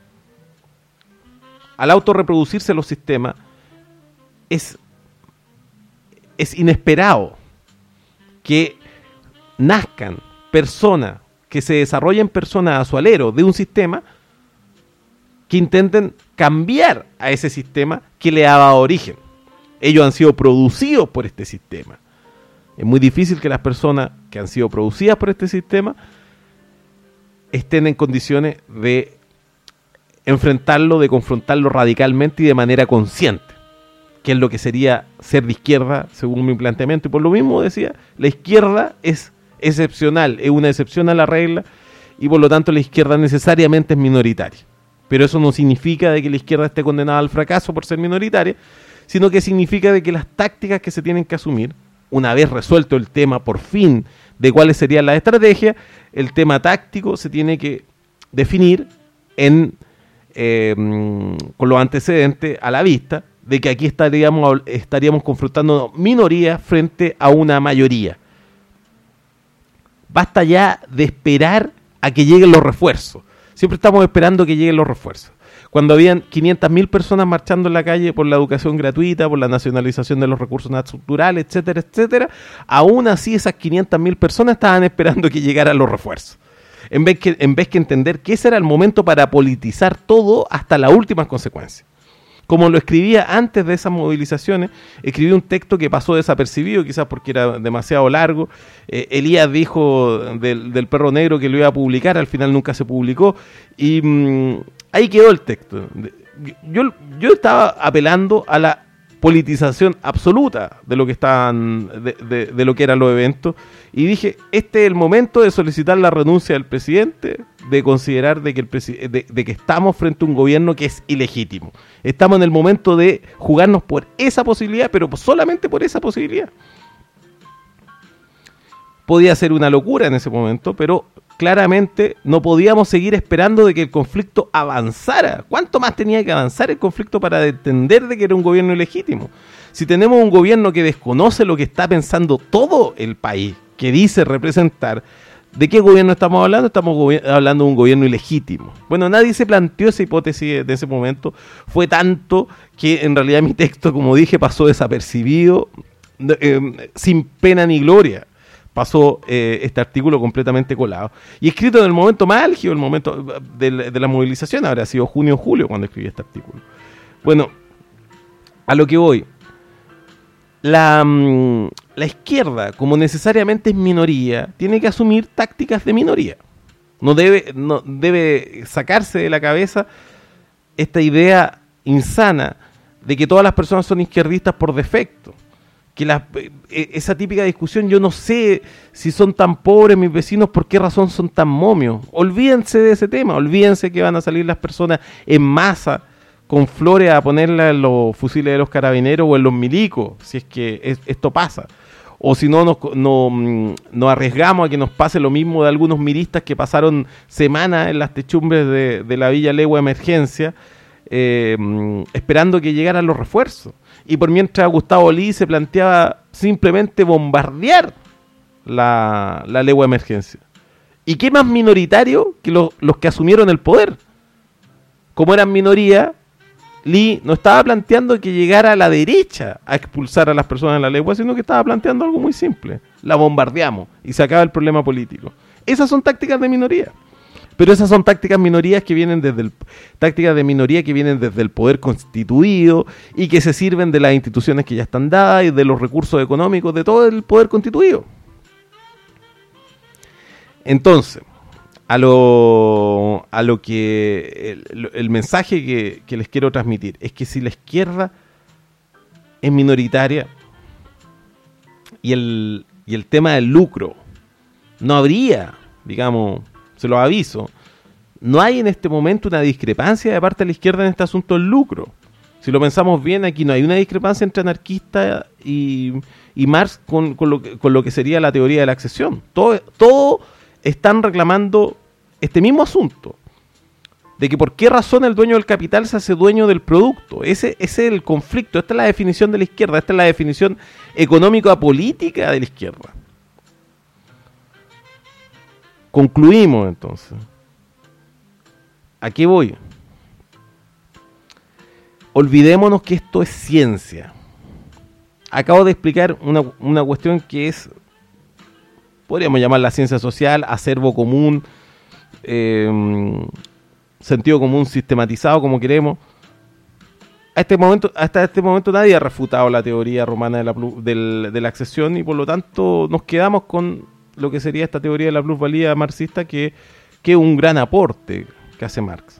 [SPEAKER 6] Al autorreproducirse los sistemas, es, es inesperado que nazcan personas, que se desarrollen personas a su alero de un sistema que intenten cambiar a ese sistema que le ha dado origen. Ellos han sido producidos por este sistema. Es muy difícil que las personas que han sido producidas por este sistema estén en condiciones de enfrentarlo, de confrontarlo radicalmente y de manera consciente, que es lo que sería ser de izquierda, según mi planteamiento. Y por lo mismo decía, la izquierda es excepcional, es una excepción a la regla, y por lo tanto la izquierda necesariamente es minoritaria. Pero eso no significa de que la izquierda esté condenada al fracaso por ser minoritaria, sino que significa de que las tácticas que se tienen que asumir, una vez resuelto el tema por fin de cuáles serían las estrategias, el tema táctico se tiene que definir en eh, con los antecedentes a la vista de que aquí estaríamos, estaríamos confrontando minorías frente a una mayoría. Basta ya de esperar a que lleguen los refuerzos. Siempre estamos esperando que lleguen los refuerzos. Cuando habían quinientas mil personas marchando en la calle por la educación gratuita, por la nacionalización de los recursos naturales, etcétera, etcétera, aún así esas quinientas mil personas estaban esperando que llegaran los refuerzos. En vez que, en vez que entender que ese era el momento para politizar todo hasta las últimas consecuencias. como lo escribía antes de esas movilizaciones, escribí un texto que pasó desapercibido, quizás porque era demasiado largo. Eh, Elías dijo del, del perro negro que lo iba a publicar, al final nunca se publicó, y mmm, ahí quedó el texto. Yo, yo estaba apelando a la politización absoluta de lo que estaban, de, de, de lo que eran los eventos, y dije, este es el momento de solicitar la renuncia del presidente, de considerar de que, el presi- de, de que estamos frente a un gobierno que es ilegítimo. Estamos en el momento de jugarnos por esa posibilidad, pero solamente por esa posibilidad. Podía ser una locura en ese momento, pero claramente no podíamos seguir esperando de que el conflicto avanzara. ¿Cuánto más tenía que avanzar el conflicto para entender de que era un gobierno ilegítimo? Si tenemos un gobierno que desconoce lo que está pensando todo el país, que dice representar, ¿de qué gobierno estamos hablando? Estamos gobi- hablando de un gobierno ilegítimo. Bueno, nadie se planteó esa hipótesis de ese momento. Fue tanto que en realidad mi texto, como dije, pasó desapercibido, eh, sin pena ni gloria. Pasó eh, este artículo completamente colado. Y escrito en el momento más álgido, el momento de la, de la movilización, habrá sido junio o julio cuando escribí este artículo. Bueno, a lo que voy. La, mm, la izquierda, como necesariamente es minoría, tiene que asumir tácticas de minoría. No debe, no debe sacarse de la cabeza esta idea insana de que todas las personas son izquierdistas por defecto. Que la, esa típica discusión, yo no sé si son tan pobres mis vecinos, por qué razón son tan momios. Olvídense de ese tema, olvídense que van a salir las personas en masa con flores a ponerla en los fusiles de los carabineros o en los milicos, si es que es, esto pasa. O si no, nos, no, nos arriesgamos a que nos pase lo mismo de algunos miristas que pasaron semanas en las techumbres de, de la Villa Legua Emergencia, eh, esperando que llegaran los refuerzos. Y por mientras Gustavo Lee se planteaba simplemente bombardear la, la Legua Emergencia. ¿Y qué más minoritario que lo, los que asumieron el poder? Como eran minoría, Lee no estaba planteando que llegara a la derecha a expulsar a las personas de la Legua, sino que estaba planteando algo muy simple. La bombardeamos y se acaba el problema político. Esas son tácticas de minoría. Pero esas son tácticas minorías que vienen desde el, tácticas de minoría que vienen desde el poder constituido y que se sirven de las instituciones que ya están dadas y de los recursos económicos de todo el poder constituido. Entonces, a lo, a lo que el, el mensaje que, que les quiero transmitir es que si la izquierda es minoritaria y el, y el tema del lucro no habría, digamos, se los aviso, no hay en este momento una discrepancia de parte de la izquierda en este asunto del lucro. Si lo pensamos bien, aquí no hay una discrepancia entre anarquista y, y Marx con, con, lo que, con lo que sería la teoría de la accesión. Todo, todo están reclamando este mismo asunto, de que por qué razón el dueño del capital se hace dueño del producto. Ese, ese es el conflicto, esta es la definición de la izquierda, esta es la definición económico-política de la izquierda. Concluimos entonces. ¿A qué voy? Olvidémonos que esto es ciencia. Acabo de explicar una, una cuestión que es, podríamos llamarla ciencia social, acervo común, eh, sentido común sistematizado, como queremos. A este momento, hasta este momento nadie ha refutado la teoría romana de la, del, de la accesión y por lo tanto nos quedamos con lo que sería esta teoría de la plusvalía marxista, que es un gran aporte que hace Marx.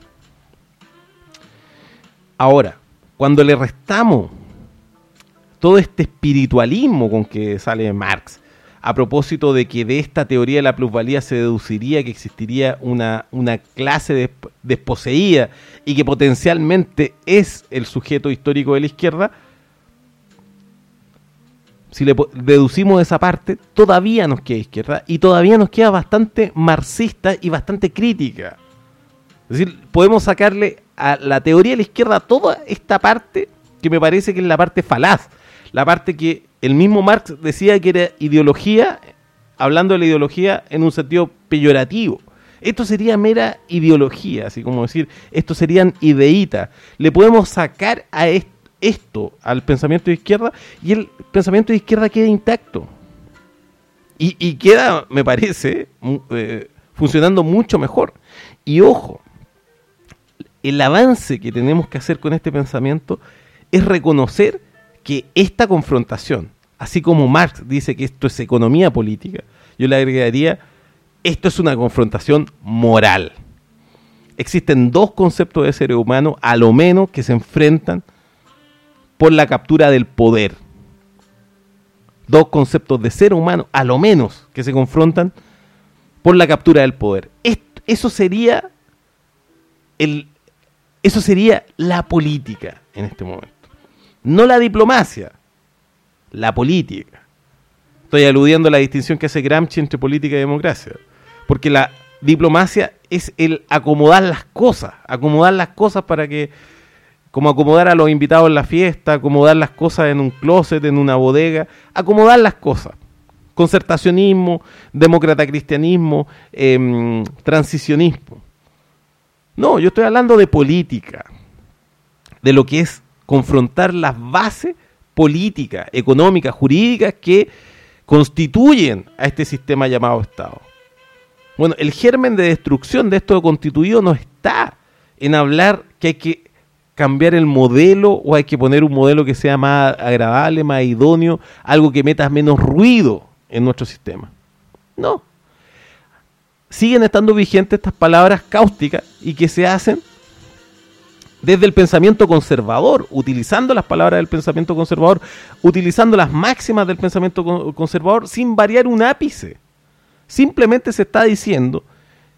[SPEAKER 6] Ahora, cuando le restamos todo este espiritualismo con que sale Marx, a propósito de que de esta teoría de la plusvalía se deduciría que existiría una, una clase de, desposeída y que potencialmente es el sujeto histórico de la izquierda, si le deducimos esa parte, todavía nos queda izquierda y todavía nos queda bastante marxista y bastante crítica. Es decir, podemos sacarle a la teoría de la izquierda toda esta parte que me parece que es la parte falaz, la parte que el mismo Marx decía que era ideología, hablando de la ideología en un sentido peyorativo. Esto sería mera ideología, así como decir, esto serían ideitas. Le podemos sacar a esto esto al pensamiento de izquierda y el pensamiento de izquierda queda intacto y, y queda, me parece, eh, funcionando mucho mejor. Y ojo, el avance que tenemos que hacer con este pensamiento es reconocer que esta confrontación, así como Marx dice que esto es economía política, yo le agregaría, esto es una confrontación moral. Existen dos conceptos de ser humano, a lo menos, que se enfrentan por la captura del poder. Dos conceptos de ser humano, a lo menos, que se confrontan por la captura del poder. Esto, eso sería el, eso sería la política en este momento. No la diplomacia, la política. Estoy aludiendo a la distinción que hace Gramsci entre política y democracia. Porque la diplomacia es el acomodar las cosas, acomodar las cosas para que, como acomodar a los invitados en la fiesta, acomodar las cosas en un closet, en una bodega, acomodar las cosas. Concertacionismo, demócrata cristianismo, eh, transicionismo. No, yo estoy hablando de política, de lo que es confrontar las bases políticas, económicas, jurídicas que constituyen a este sistema llamado Estado. Bueno, el germen de destrucción de esto constituido no está en hablar que hay que cambiar el modelo o hay que poner un modelo que sea más agradable, más idóneo, algo que meta menos ruido en nuestro sistema. No. Siguen estando vigentes estas palabras cáusticas y que se hacen desde el pensamiento conservador, utilizando las palabras del pensamiento conservador, utilizando las máximas del pensamiento conservador sin variar un ápice. Simplemente se está diciendo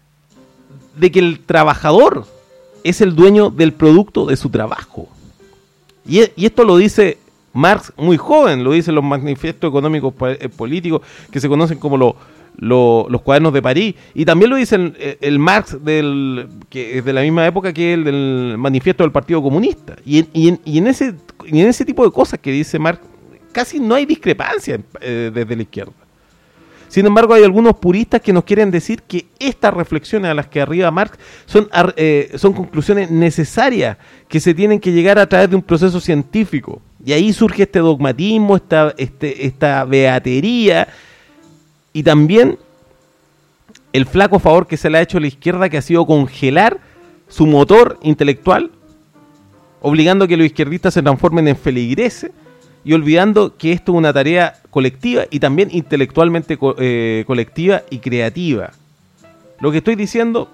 [SPEAKER 6] de que el trabajador es el dueño del producto de su trabajo. Y, y esto lo dice Marx muy joven, lo dicen los manifiestos económicos políticos que se conocen como lo, lo, los cuadernos de París. Y también lo dice el, el Marx del, que es de la misma época que el del manifiesto del Partido Comunista. Y en, y en, y en, ese, y en ese tipo de cosas que dice Marx casi no hay discrepancia eh, desde la izquierda. Sin embargo, hay algunos puristas que nos quieren decir que estas reflexiones a las que arriba Marx son, eh, son conclusiones necesarias que se tienen que llegar a través de un proceso científico. Y ahí surge este dogmatismo, esta, este, esta beatería y también el flaco favor que se le ha hecho a la izquierda, que ha sido congelar su motor intelectual, obligando a que los izquierdistas se transformen en feligreses, y olvidando que esto es una tarea colectiva y también intelectualmente co- eh, colectiva y creativa. Lo que estoy diciendo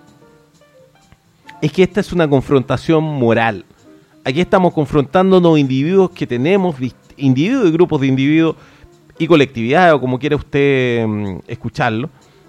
[SPEAKER 6] es que esta es una confrontación moral. Aquí estamos confrontándonos individuos que tenemos, individuos y grupos de individuos y colectividades, o como quiera usted um, escucharlo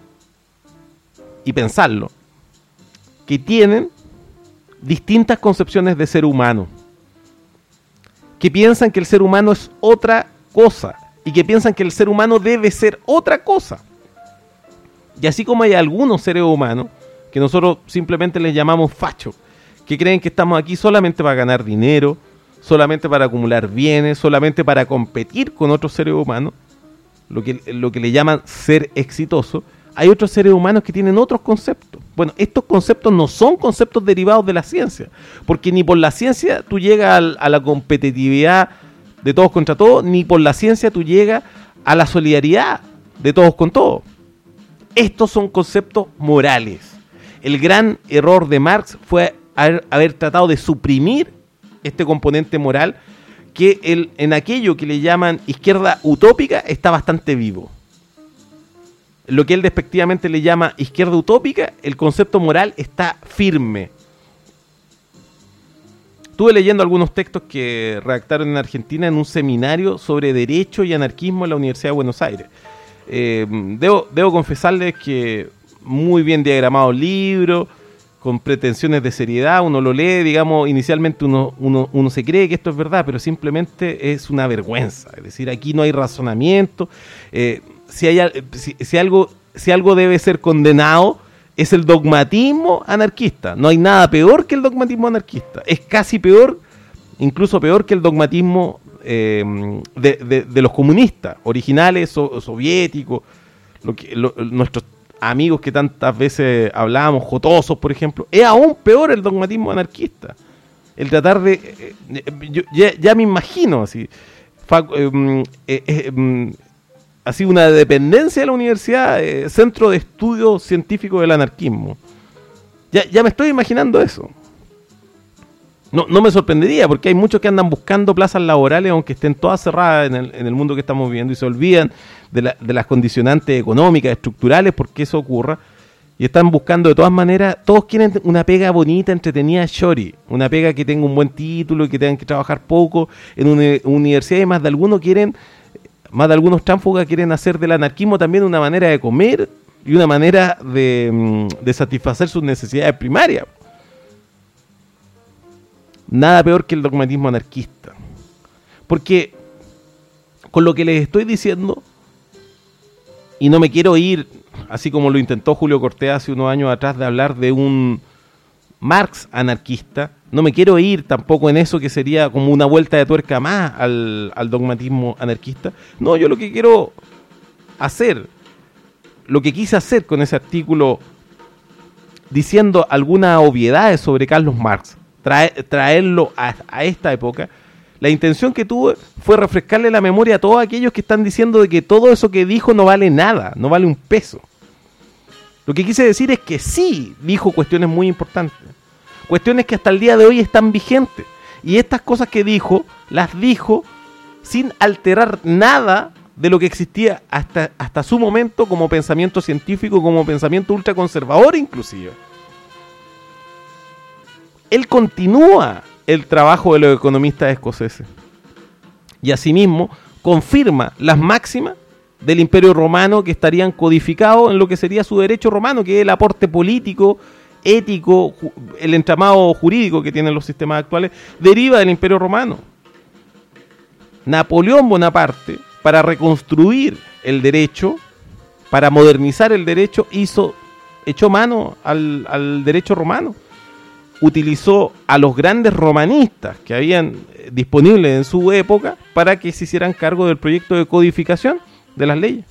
[SPEAKER 6] y pensarlo, que tienen distintas concepciones de ser humano, que piensan que el ser humano es otra cosa y que piensan que el ser humano debe ser otra cosa. Y así como hay algunos seres humanos que nosotros simplemente les llamamos fachos, que creen que estamos aquí solamente para ganar dinero, solamente para acumular bienes, solamente para competir con otros seres humanos, lo que, lo que le llaman ser exitoso, hay otros seres humanos que tienen otros conceptos. Bueno, estos conceptos no son conceptos derivados de la ciencia, porque ni por la ciencia tú llegas al, a la competitividad de todos contra todos, ni por la ciencia tú llegas a la solidaridad de todos con todos. Estos son conceptos morales. El gran error de Marx fue haber, haber tratado de suprimir este componente moral que el, en aquello que le llaman izquierda utópica está bastante vivo. Lo que él despectivamente le llama izquierda utópica, el concepto moral está firme. Estuve leyendo algunos textos que redactaron en Argentina en un seminario sobre derecho y anarquismo en la Universidad de Buenos Aires. Eh, debo, debo confesarles que muy bien diagramado el libro, con pretensiones de seriedad, uno lo lee, digamos, inicialmente uno, uno, uno se cree que esto es verdad, pero simplemente es una vergüenza. Es decir, aquí no hay razonamiento. Eh, si, hay, si, si, algo, si algo debe ser condenado, es el dogmatismo anarquista. No hay nada peor que el dogmatismo anarquista. Es casi peor, incluso peor que el dogmatismo eh, de, de, de los comunistas, originales, so, soviéticos, lo que, lo, nuestros amigos que tantas veces hablábamos, jotosos, por ejemplo. Es aún peor el dogmatismo anarquista. El tratar de... Eh, yo, ya, ya me imagino así. Fa, eh, eh, eh, así una dependencia de la universidad, eh, centro de estudio científico del anarquismo. Ya, ya me estoy imaginando eso. No, no me sorprendería, porque hay muchos que andan buscando plazas laborales, aunque estén todas cerradas en el, en el mundo que estamos viviendo, y se olvidan de, la, de las condicionantes económicas, estructurales, porque eso ocurra, y están buscando de todas maneras. Todos quieren una pega bonita, entretenida, shori, una pega que tenga un buen título y que tengan que trabajar poco en una universidad, y más de algunos quieren, más de algunos tránfugas quieren hacer del anarquismo también una manera de comer y una manera de, de satisfacer sus necesidades primarias. Nada peor que el dogmatismo anarquista. Porque con lo que les estoy diciendo, y no me quiero ir, así como lo intentó Julio Cortés hace unos años atrás, de hablar de un Marx anarquista, no me quiero ir tampoco en eso que sería como una vuelta de tuerca más al, al dogmatismo anarquista. No, yo lo que quiero hacer, lo que quise hacer con ese artículo, diciendo algunas obviedades sobre Carlos Marx, trae, traerlo a, a esta época, la intención que tuve fue refrescarle la memoria a todos aquellos que están diciendo de que todo eso que dijo no vale nada, no vale un peso. Lo que quise decir es que sí dijo cuestiones muy importantes, cuestiones que hasta el día de hoy están vigentes, y estas cosas que dijo, las dijo sin alterar nada de lo que existía hasta, hasta su momento como pensamiento científico, como pensamiento ultraconservador inclusive. Él continúa el trabajo de los economistas escoceses y asimismo confirma las máximas del Imperio Romano que estarían codificados en lo que sería su derecho romano, que es el aporte político, ético, el entramado jurídico que tienen los sistemas actuales, deriva del Imperio Romano. Napoleón Bonaparte, para reconstruir el derecho, para modernizar el derecho, hizo, echó mano al, al derecho romano. Utilizó a los grandes romanistas que habían disponibles en su época para que se hicieran cargo del proyecto de codificación de las leyes.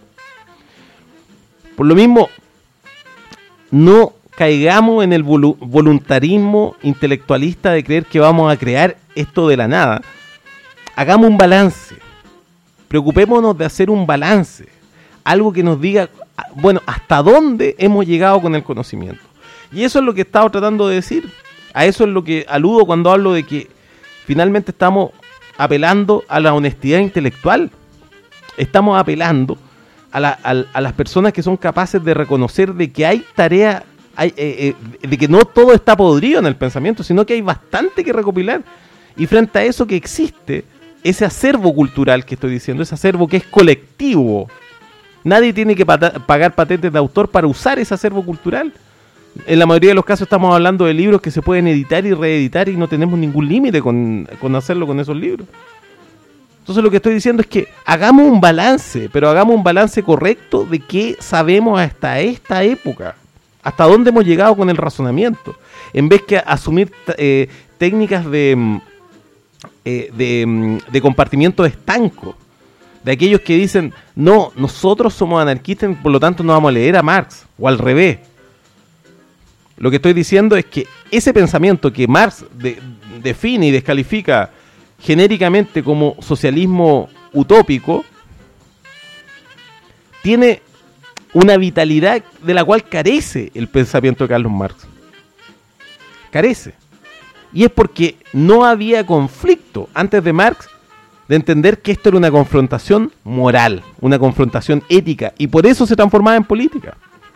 [SPEAKER 6] Por lo mismo, no caigamos en el volu- voluntarismo intelectualista de creer que vamos a crear esto de la nada. Hagamos un balance. Preocupémonos de hacer un balance. Algo que nos diga, bueno, hasta dónde hemos llegado con el conocimiento. Y eso es lo que he estado tratando de decir. A eso es lo que aludo cuando hablo de que finalmente estamos apelando a la honestidad intelectual. Estamos apelando a, la, a, a las personas que son capaces de reconocer de que hay tarea, hay, eh, eh, de que no todo está podrido en el pensamiento, sino que hay bastante que recopilar. Y frente a eso que existe, ese acervo cultural que estoy diciendo, ese acervo que es colectivo. Nadie tiene que pata- pagar patentes de autor para usar ese acervo cultural. En la mayoría de los casos estamos hablando de libros que se pueden editar y reeditar y no tenemos ningún límite con, con hacerlo con esos libros. Entonces lo que estoy diciendo es que hagamos un balance, pero hagamos un balance correcto de qué sabemos hasta esta época, hasta dónde hemos llegado con el razonamiento, en vez que asumir eh, técnicas de, eh, de, de compartimiento estanco, de aquellos que dicen, no, nosotros somos anarquistas, por lo tanto no vamos a leer a Marx, o al revés. Lo que estoy diciendo es que ese pensamiento que Marx de, define y descalifica genéricamente como socialismo utópico, tiene una vitalidad de la cual carece el pensamiento de Carlos Marx. Carece. Y es porque no había conflicto antes de Marx de entender que esto era una confrontación moral, una confrontación ética, y por eso se transformaba en política.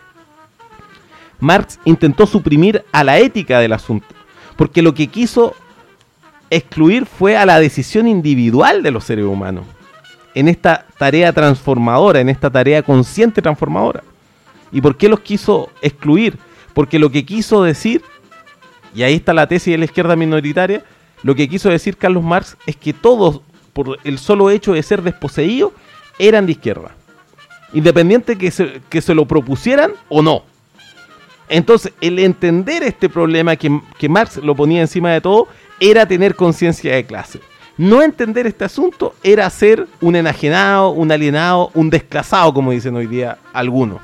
[SPEAKER 6] Marx intentó suprimir a la ética del asunto, porque lo que quiso excluir fue a la decisión individual de los seres humanos, en esta tarea transformadora, en esta tarea consciente transformadora. ¿Y por qué los quiso excluir? Porque lo que quiso decir, y ahí está la tesis de la izquierda minoritaria, lo que quiso decir Carlos Marx es que todos, por el solo hecho de ser desposeídos, eran de izquierda, independiente que se, que se lo propusieran o no. Entonces, el entender este problema que, que Marx lo ponía encima de todo, era tener conciencia de clase. No entender este asunto era ser un enajenado, un alienado, un desclasado, como dicen hoy día algunos.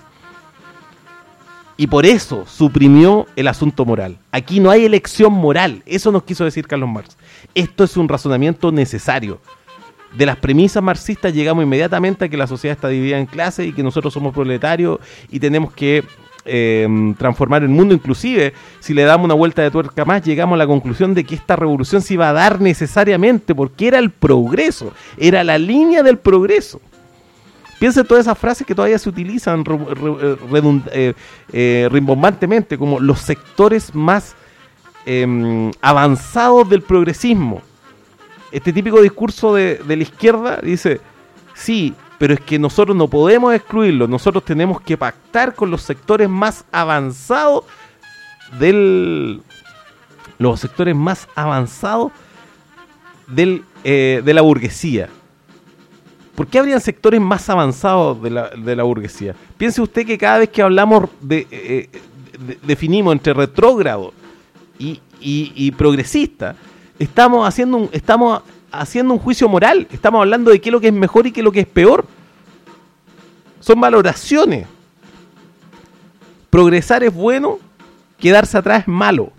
[SPEAKER 6] Y por eso suprimió el asunto moral. Aquí no hay elección moral, eso nos quiso decir Carlos Marx. Esto es un razonamiento necesario. De las premisas marxistas llegamos inmediatamente a que la sociedad está dividida en clases y que nosotros somos proletarios y tenemos que eh, transformar el mundo. Inclusive, si le damos una vuelta de tuerca más, llegamos a la conclusión de que esta revolución se iba a dar necesariamente porque era el progreso, era la línea del progreso. Piensa en todas esas frases que todavía se utilizan redund- eh, eh, rimbombantemente como los sectores más eh, avanzados del progresismo. Este típico discurso de, de la izquierda dice, sí, pero es que nosotros no podemos excluirlo, nosotros tenemos que pactar con los sectores más avanzados del... los sectores más avanzados del, eh, de la burguesía. ¿Por qué habrían sectores más avanzados de la, de la burguesía? Piense usted que cada vez que hablamos de, eh, de definimos entre retrógrado y, y, y progresista, estamos haciendo un, estamos haciendo un juicio moral, estamos hablando de qué es lo que es mejor y qué es lo que es peor. Son valoraciones. Progresar es bueno, quedarse atrás es malo.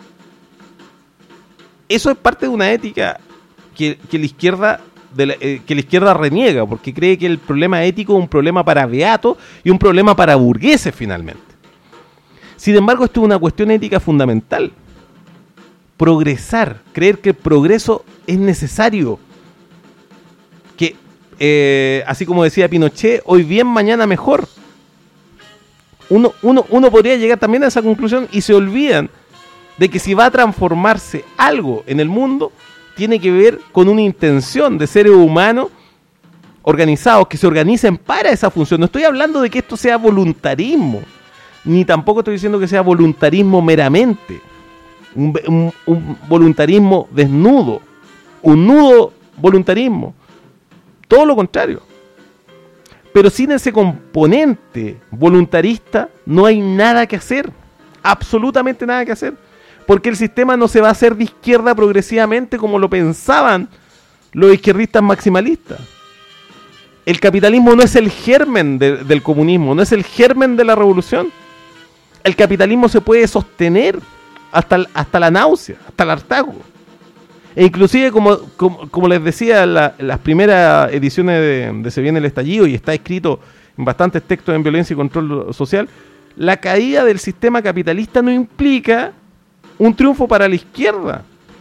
[SPEAKER 6] Eso es parte de una ética que, que la izquierda de la, eh, que la izquierda reniega, porque cree que el problema ético es un problema para beatos y un problema para burgueses finalmente. Sin embargo, esto es una cuestión ética fundamental. Progresar, creer que el progreso es necesario, que eh, así como decía Pinochet, hoy bien, mañana mejor. Uno, uno, uno podría llegar también a esa conclusión y se olvidan de que si va a transformarse algo en el mundo, tiene que ver con una intención de seres humanos organizados que se organicen para esa función. No estoy hablando de que esto sea voluntarismo, ni tampoco estoy diciendo que sea voluntarismo meramente. Un, un, un voluntarismo desnudo, un nudo voluntarismo, todo lo contrario. Pero sin ese componente voluntarista no hay nada que hacer, absolutamente nada que hacer, porque el sistema no se va a hacer de izquierda progresivamente como lo pensaban los izquierdistas maximalistas. El capitalismo no es el germen de, del comunismo, no es el germen de la revolución. El capitalismo se puede sostener hasta, hasta la náusea, hasta el hartazgo. E inclusive, como, como, como les decía, la, las primeras ediciones de, de Se Viene el Estallido, y está escrito en bastantes textos en Violencia y Control Social, la caída del sistema capitalista no implica un triunfo para la izquierda.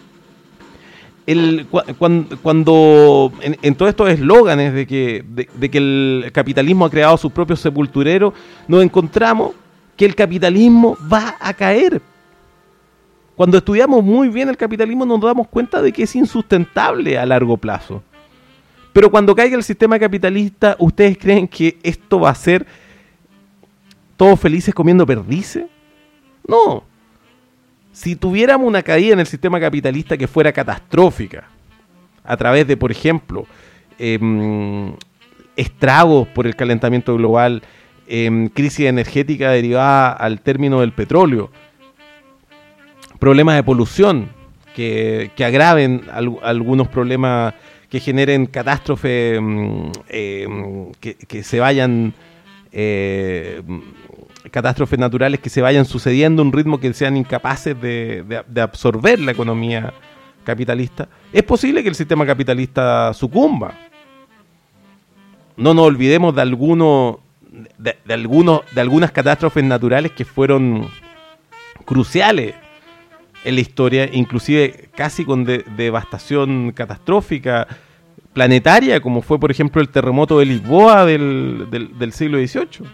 [SPEAKER 6] El, cuando, cuando en, en todos estos eslóganes de que, de, de que el capitalismo ha creado sus propios sepultureros, nos encontramos que el capitalismo va a caer. Cuando estudiamos muy bien el capitalismo nos damos cuenta de que es insustentable a largo plazo. Pero cuando caiga el sistema capitalista, ¿ustedes creen que esto va a ser todos felices comiendo perdices? No. Si tuviéramos una caída en el sistema capitalista que fuera catastrófica, a través de, por ejemplo, eh, estragos por el calentamiento global, eh, crisis energética derivada al término del petróleo, problemas de polución que, que agraven al, algunos problemas, que generen catástrofes, eh, que, que se vayan, eh, catástrofes naturales que se vayan sucediendo a un ritmo que sean incapaces de, de, de absorber la economía capitalista, es posible que el sistema capitalista sucumba. No nos olvidemos de algunos, de, de algunos, de algunas catástrofes naturales que fueron cruciales en la historia, inclusive casi con de, devastación catastrófica planetaria, como fue, por ejemplo, el terremoto de Lisboa del, del, del siglo dieciocho,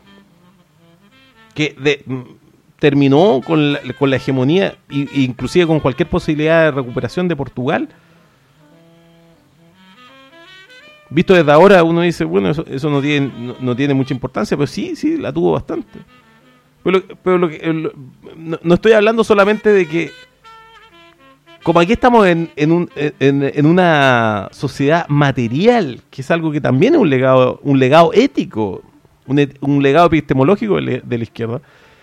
[SPEAKER 6] que de, terminó con la, con la hegemonía, e inclusive con cualquier posibilidad de recuperación de Portugal. Visto desde ahora, uno dice, bueno, eso, eso no tiene no, no tiene mucha importancia, pero sí, sí, la tuvo bastante. Pero, pero lo que, lo, no, no estoy hablando solamente de que, como aquí estamos en, en, un, en, en una sociedad material, que es algo que también es un legado, un legado ético, un, un legado epistemológico de, de la izquierda,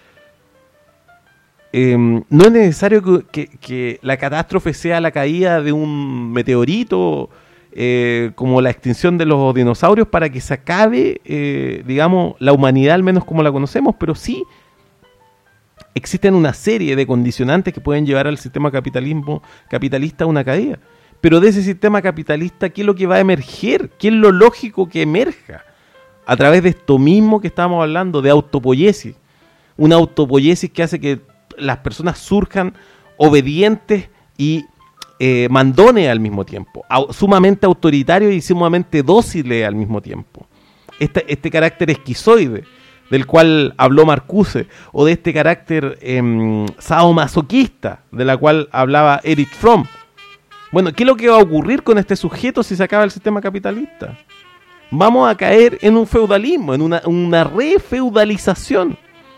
[SPEAKER 6] eh, no es necesario que, que, que la catástrofe sea la caída de un meteorito, eh, como la extinción de los dinosaurios, para que se acabe, eh, digamos, la humanidad al menos como la conocemos, pero sí existen una serie de condicionantes que pueden llevar al sistema capitalismo capitalista a una caída. Pero de ese sistema capitalista, ¿qué es lo que va a emerger? ¿Qué es lo lógico que emerja? A través de esto mismo que estábamos hablando, de autopoiesis, una autopoiesis que hace que las personas surjan obedientes y eh, mandones al mismo tiempo, au- sumamente autoritarios y sumamente dóciles al mismo tiempo. Este, este carácter esquizoide del cual habló Marcuse, o de este carácter eh, sadomasoquista de la cual hablaba Erich Fromm. Bueno, ¿qué es lo que va a ocurrir con este sujeto si se acaba el sistema capitalista? Vamos a caer en un feudalismo, en una, una refeudalización.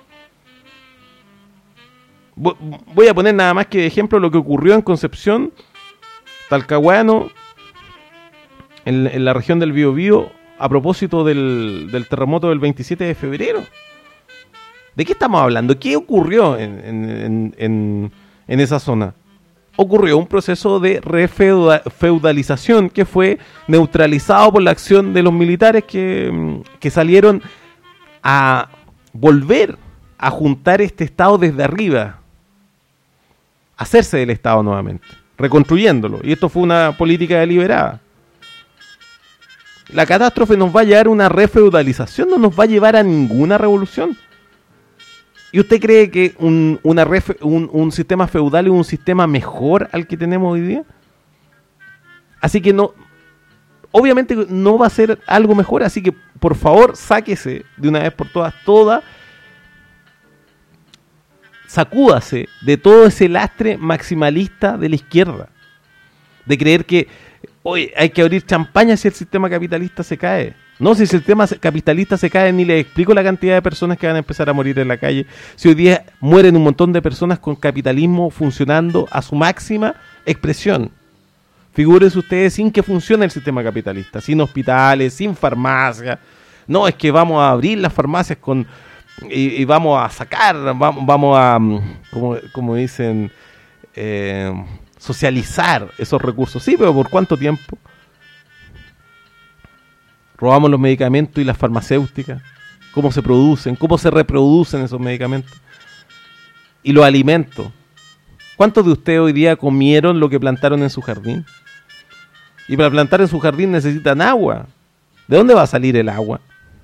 [SPEAKER 6] Voy a poner nada más que de ejemplo lo que ocurrió en Concepción, Talcahuano, en, en la región del Biobío, a propósito del, del terremoto del veintisiete de febrero. ¿De qué estamos hablando? ¿Qué ocurrió en, en, en, en esa zona? Ocurrió un proceso de refeudalización que fue neutralizado por la acción de los militares que, que salieron a volver a juntar este Estado desde arriba, hacerse del Estado nuevamente, reconstruyéndolo. Y esto fue una política deliberada. La catástrofe nos va a llevar a una refeudalización, no nos va a llevar a ninguna revolución. ¿Y usted cree que un, una refe, un, un sistema feudal es un sistema mejor al que tenemos hoy día? Así que no, obviamente no va a ser algo mejor, así que por favor sáquese de una vez por todas toda, sacúdase de todo ese lastre maximalista de la izquierda, de creer que hoy hay que abrir champaña si el sistema capitalista se cae. No, si el sistema capitalista se cae, ni les explico la cantidad de personas que van a empezar a morir en la calle. Si hoy día mueren un montón de personas con capitalismo funcionando a su máxima expresión. Figúrense ustedes sin que funcione el sistema capitalista, sin hospitales, sin farmacias. No, es que vamos a abrir las farmacias con y, y vamos a sacar, vamos, vamos a, como, como dicen, eh, socializar esos recursos. Sí, pero ¿por cuánto tiempo? Robamos los medicamentos y las farmacéuticas, cómo se producen, cómo se reproducen esos medicamentos. Y los alimentos. ¿Cuántos de ustedes hoy día comieron lo que plantaron en su jardín? Y para plantar en su jardín necesitan agua. ¿De dónde va a salir el agua?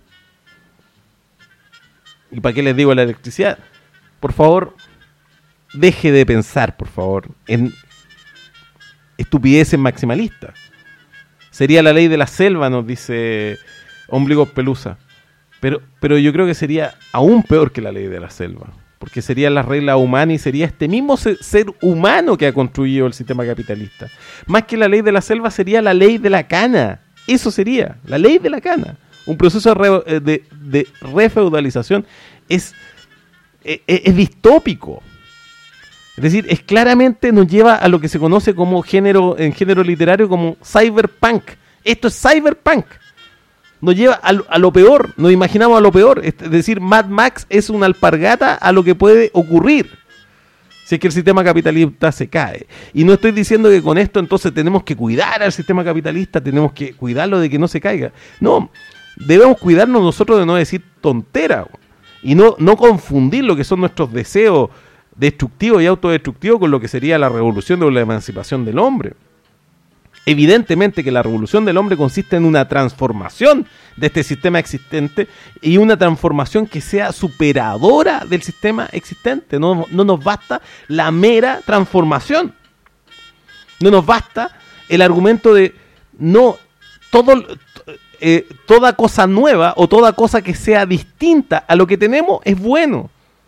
[SPEAKER 6] ¿Y para qué les digo la electricidad? Por favor, deje de pensar, por favor, en estupideces maximalistas. Sería la ley de la selva, nos dice Ombligos Pelusa. Pero, pero yo creo que sería aún peor que la ley de la selva. Porque serían las reglas humanas y sería este mismo ser humano que ha construido el sistema capitalista. Más que la ley de la selva sería la ley de la cana. Eso sería, la ley de la cana. Un proceso de, re, de, de refeudalización es, es, es distópico. Es decir, es claramente nos lleva a lo que se conoce como género, en género literario, como cyberpunk. Esto es cyberpunk. Nos lleva a lo, a lo peor, nos imaginamos a lo peor. Es decir, Mad Max es una alpargata a lo que puede ocurrir si es que el sistema capitalista se cae. Y no estoy diciendo que con esto entonces tenemos que cuidar al sistema capitalista, tenemos que cuidarlo de que no se caiga. No, debemos cuidarnos nosotros de no decir tontera y no, no confundir lo que son nuestros deseos destructivos y autodestructivos con lo que sería la revolución o la emancipación del hombre. Evidentemente que la revolución del hombre consiste en una transformación de este sistema existente y una transformación que sea superadora del sistema existente. No, no nos basta la mera transformación. No nos basta el argumento de no todo, eh, toda cosa nueva o toda cosa que sea distinta a lo que tenemos es bueno.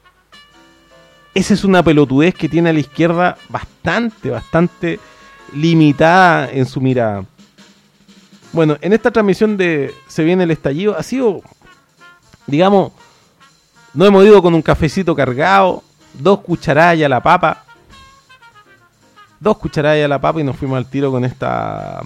[SPEAKER 6] Esa es una pelotudez que tiene a la izquierda bastante, bastante limitada en su mirada. Bueno, en esta transmisión de Se Viene el Estallido ha sido, digamos, no hemos ido con un cafecito cargado, dos cucharadas a la papa, dos cucharadas a la papa y nos fuimos al tiro con esta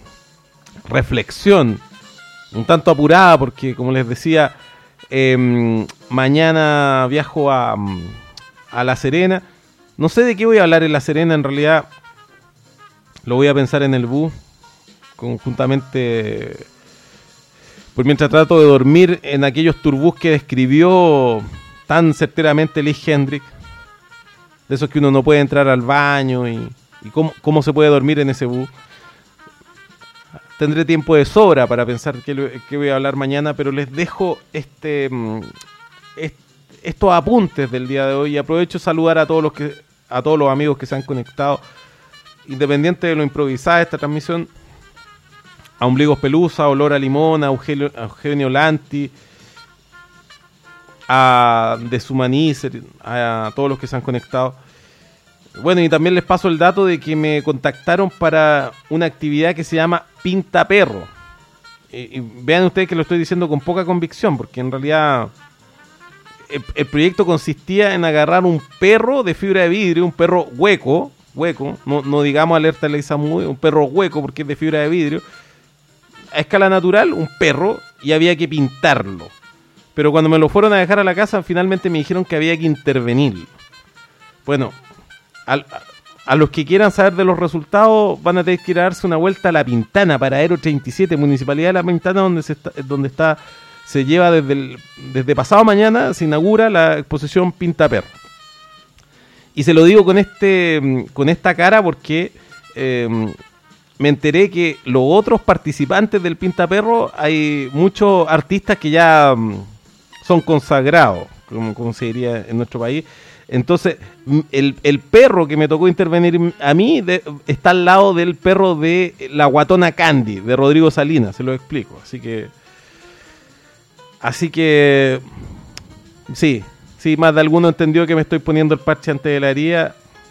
[SPEAKER 6] reflexión, un tanto apurada porque, como les decía, eh, mañana viajo a, a La Serena. No sé de qué voy a hablar en La Serena, en realidad. Lo voy a pensar en el bus, conjuntamente, pues mientras trato de dormir en aquellos turbús que describió tan certeramente Lee Hendrix, de esos que uno no puede entrar al baño y, y cómo, cómo se puede dormir en ese bus. Tendré tiempo de sobra para pensar qué, qué voy a hablar mañana, pero les dejo este, este estos apuntes del día de hoy y aprovecho saludar a todos los que a todos los amigos que se han conectado, independiente de lo improvisada de esta transmisión, a Ombligos Pelusa, Olor a Limón, a Eugenio, a Eugenio Lanti, a Deshumanizer, a todos los que se han conectado. Bueno, y también les paso el dato de que me contactaron para una actividad que se llama Pinta Perro. Y, y vean ustedes que lo estoy diciendo con poca convicción, porque en realidad el, el proyecto consistía en agarrar un perro de fibra de vidrio, un perro hueco, hueco, no, no digamos alerta Leisa Muy, un perro hueco porque es de fibra de vidrio, a escala natural, un perro, y había que pintarlo. Pero cuando me lo fueron a dejar a la casa, finalmente me dijeron que había que intervenir. Bueno, a, a los que quieran saber de los resultados, van a tener que ir a darse una vuelta a La Pintana, Paradero treinta y siete, Municipalidad de La Pintana, donde se está, donde está se lleva desde, el, desde pasado mañana, se inaugura la exposición Pinta Perro. Y se lo digo con este con esta cara porque eh, me enteré que los otros participantes del Pinta Perro, hay muchos artistas que ya um, son consagrados, como, como se diría en nuestro país. Entonces, el, el perro que me tocó intervenir a mí de, está al lado del perro de La Guatona Candy, de Rodrigo Salinas, se lo explico. Así que, así que, sí, sí, más de alguno entendió que me estoy poniendo el parche antes de la herida.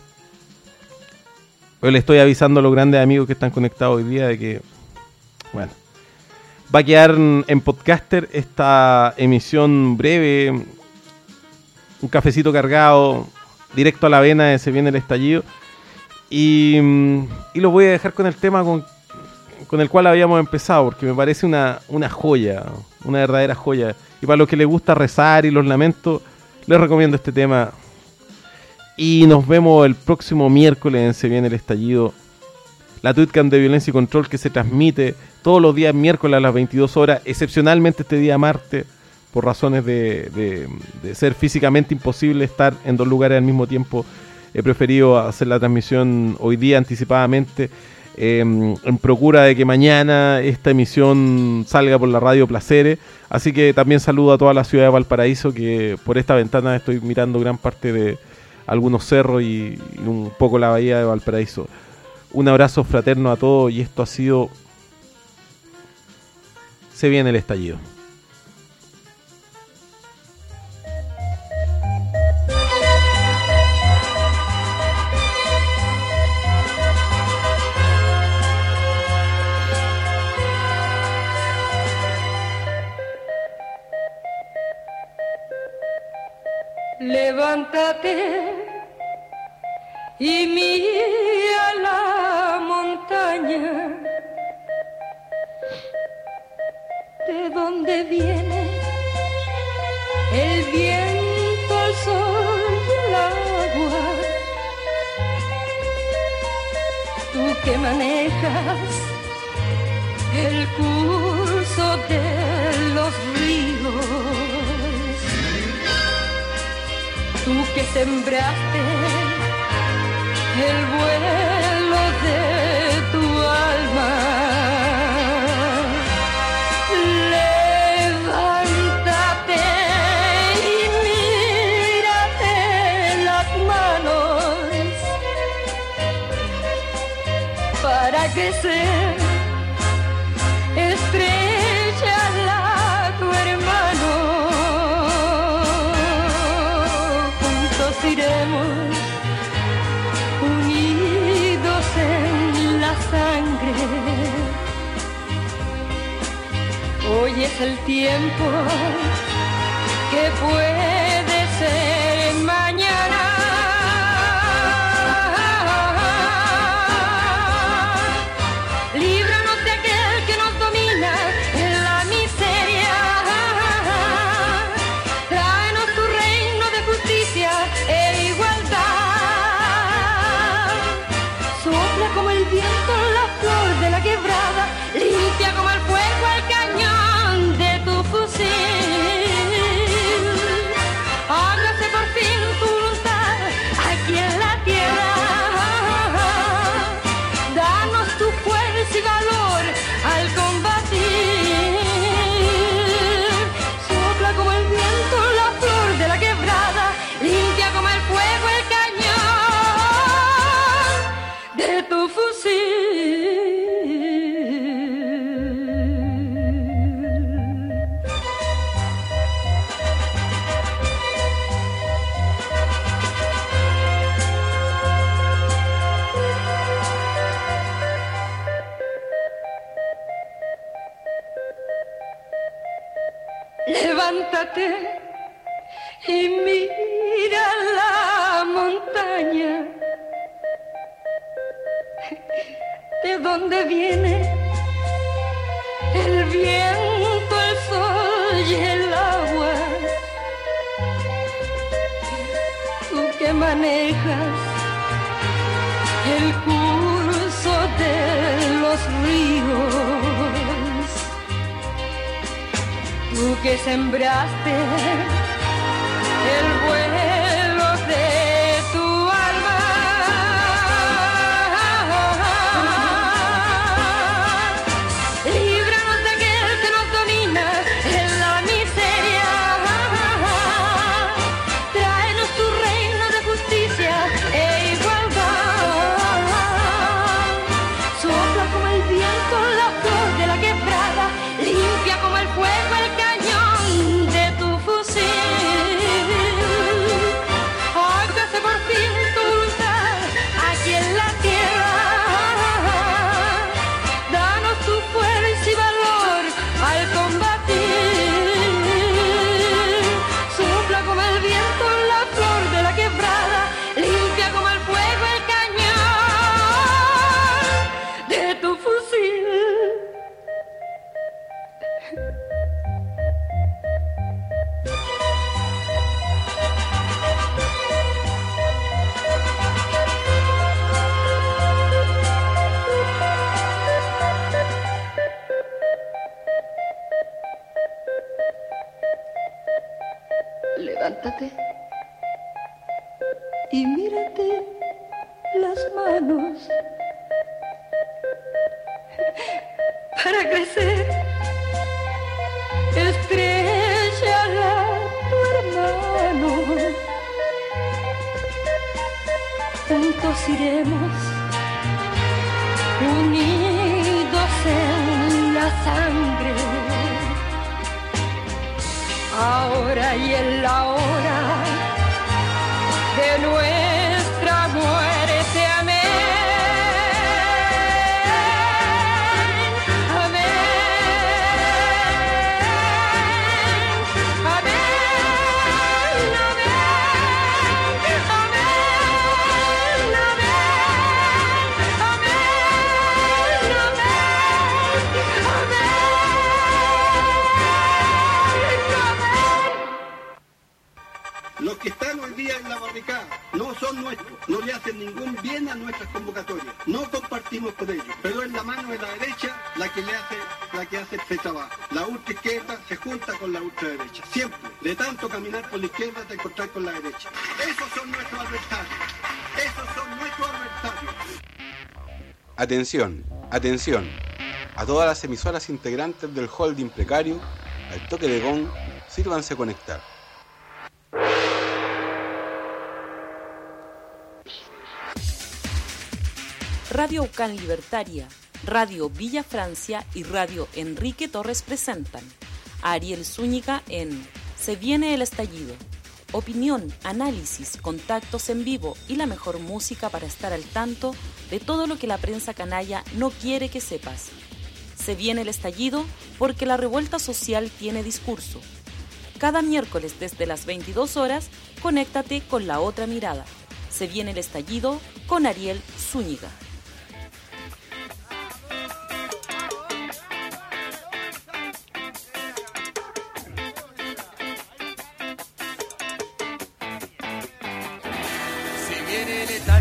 [SPEAKER 6] Pero le estoy avisando a los grandes amigos que están conectados hoy día de que, bueno, va a quedar en, en podcaster esta emisión breve, un cafecito cargado, directo a la vena de Se Viene el Estallido. Y, y los voy a dejar con el tema con, con el cual habíamos empezado, porque me parece una, una joya, una verdadera joya. Y para los que les gusta rezar y los lamentos, les recomiendo este tema. Y nos vemos el próximo miércoles en Se Viene el Estallido, la Tweetcam de Violencia y Control, que se transmite todos los días miércoles a las veintidós horas, excepcionalmente este día martes, por razones de, de, de ser físicamente imposible estar en dos lugares al mismo tiempo. He preferido hacer la transmisión hoy día anticipadamente, eh, en procura de que mañana esta emisión salga por la radio Placeres. Así que también saludo a toda la ciudad de Valparaíso, que por esta ventana estoy mirando gran parte de algunos cerros y, y un poco la bahía de Valparaíso. Un abrazo fraterno a todos y esto ha sido Se Viene el Estallido.
[SPEAKER 5] Levántate y mira la montaña, de donde viene el viento, el sol y el agua. Tú que manejas el curso de los ríos, tú que sembraste el vuelo de tu alma, levántate y mírate las manos para crecer, estrella tu hermano. Iremos unidos en la sangre. Hoy es el tiempo que puede ser mañana. Líbranos de aquel que nos domina en la miseria. Tráenos tu reino de justicia e igualdad. Sopla como el viento la flor de la quebrada, limpia como el fuego el cañón de tu fusil. levántate y mira la montaña. ¿De dónde viene el viento, el sol y el agua? Tú que manejas el curso de los ríos, tú que sembraste el vuelo de tu alma, líbranos de aquel que nos domina en la miseria, tráenos tu reino de justicia e igualdad, sopla como el viento la flor de la quebrada, limpia como el fuego el cañón de tu fusil. Hágase por fin tu voluntad aquí en la tierra. Danos tu fuerza y valor al combatir. Sopla como el viento la flor de la quebrada, limpia como el fuego el cañón de tu fusil. Levántate y mírate las manos para crecer. Estrella tu hermano. Juntos iremos unidos en la sangre. Ahora y en la hora de nuestra muerte, amén, amén, amén, amén, amén,
[SPEAKER 1] Los que están hoy día en la barricada no son nuestros, no le hacen ningún bien a nuestras convocatorias, no compartimos con ellos, pero es la mano de la derecha la que le hace, la que hace este trabajo. La ultra izquierda se junta con la ultraderecha, siempre. De tanto caminar por la izquierda te encontrar con la derecha. Esos son nuestros adversarios, esos son nuestros adversarios.
[SPEAKER 2] Atención, atención. A todas las emisoras integrantes del holding precario, al toque de gong, sírvanse conectar.
[SPEAKER 3] Radio Ucán Libertaria, Radio Villa Francia y Radio Enrique Torres presentan a Ariel Zúñiga en Se viene el estallido. Opinión, análisis, contactos en vivo y la mejor música para estar al tanto de todo lo que la prensa canalla no quiere que sepas. Se viene el estallido porque la revuelta social tiene discurso. Cada miércoles desde las veintidós horas, conéctate con La Otra Mirada. Se viene el estallido con Ariel Zúñiga.
[SPEAKER 4] Si viene el estallido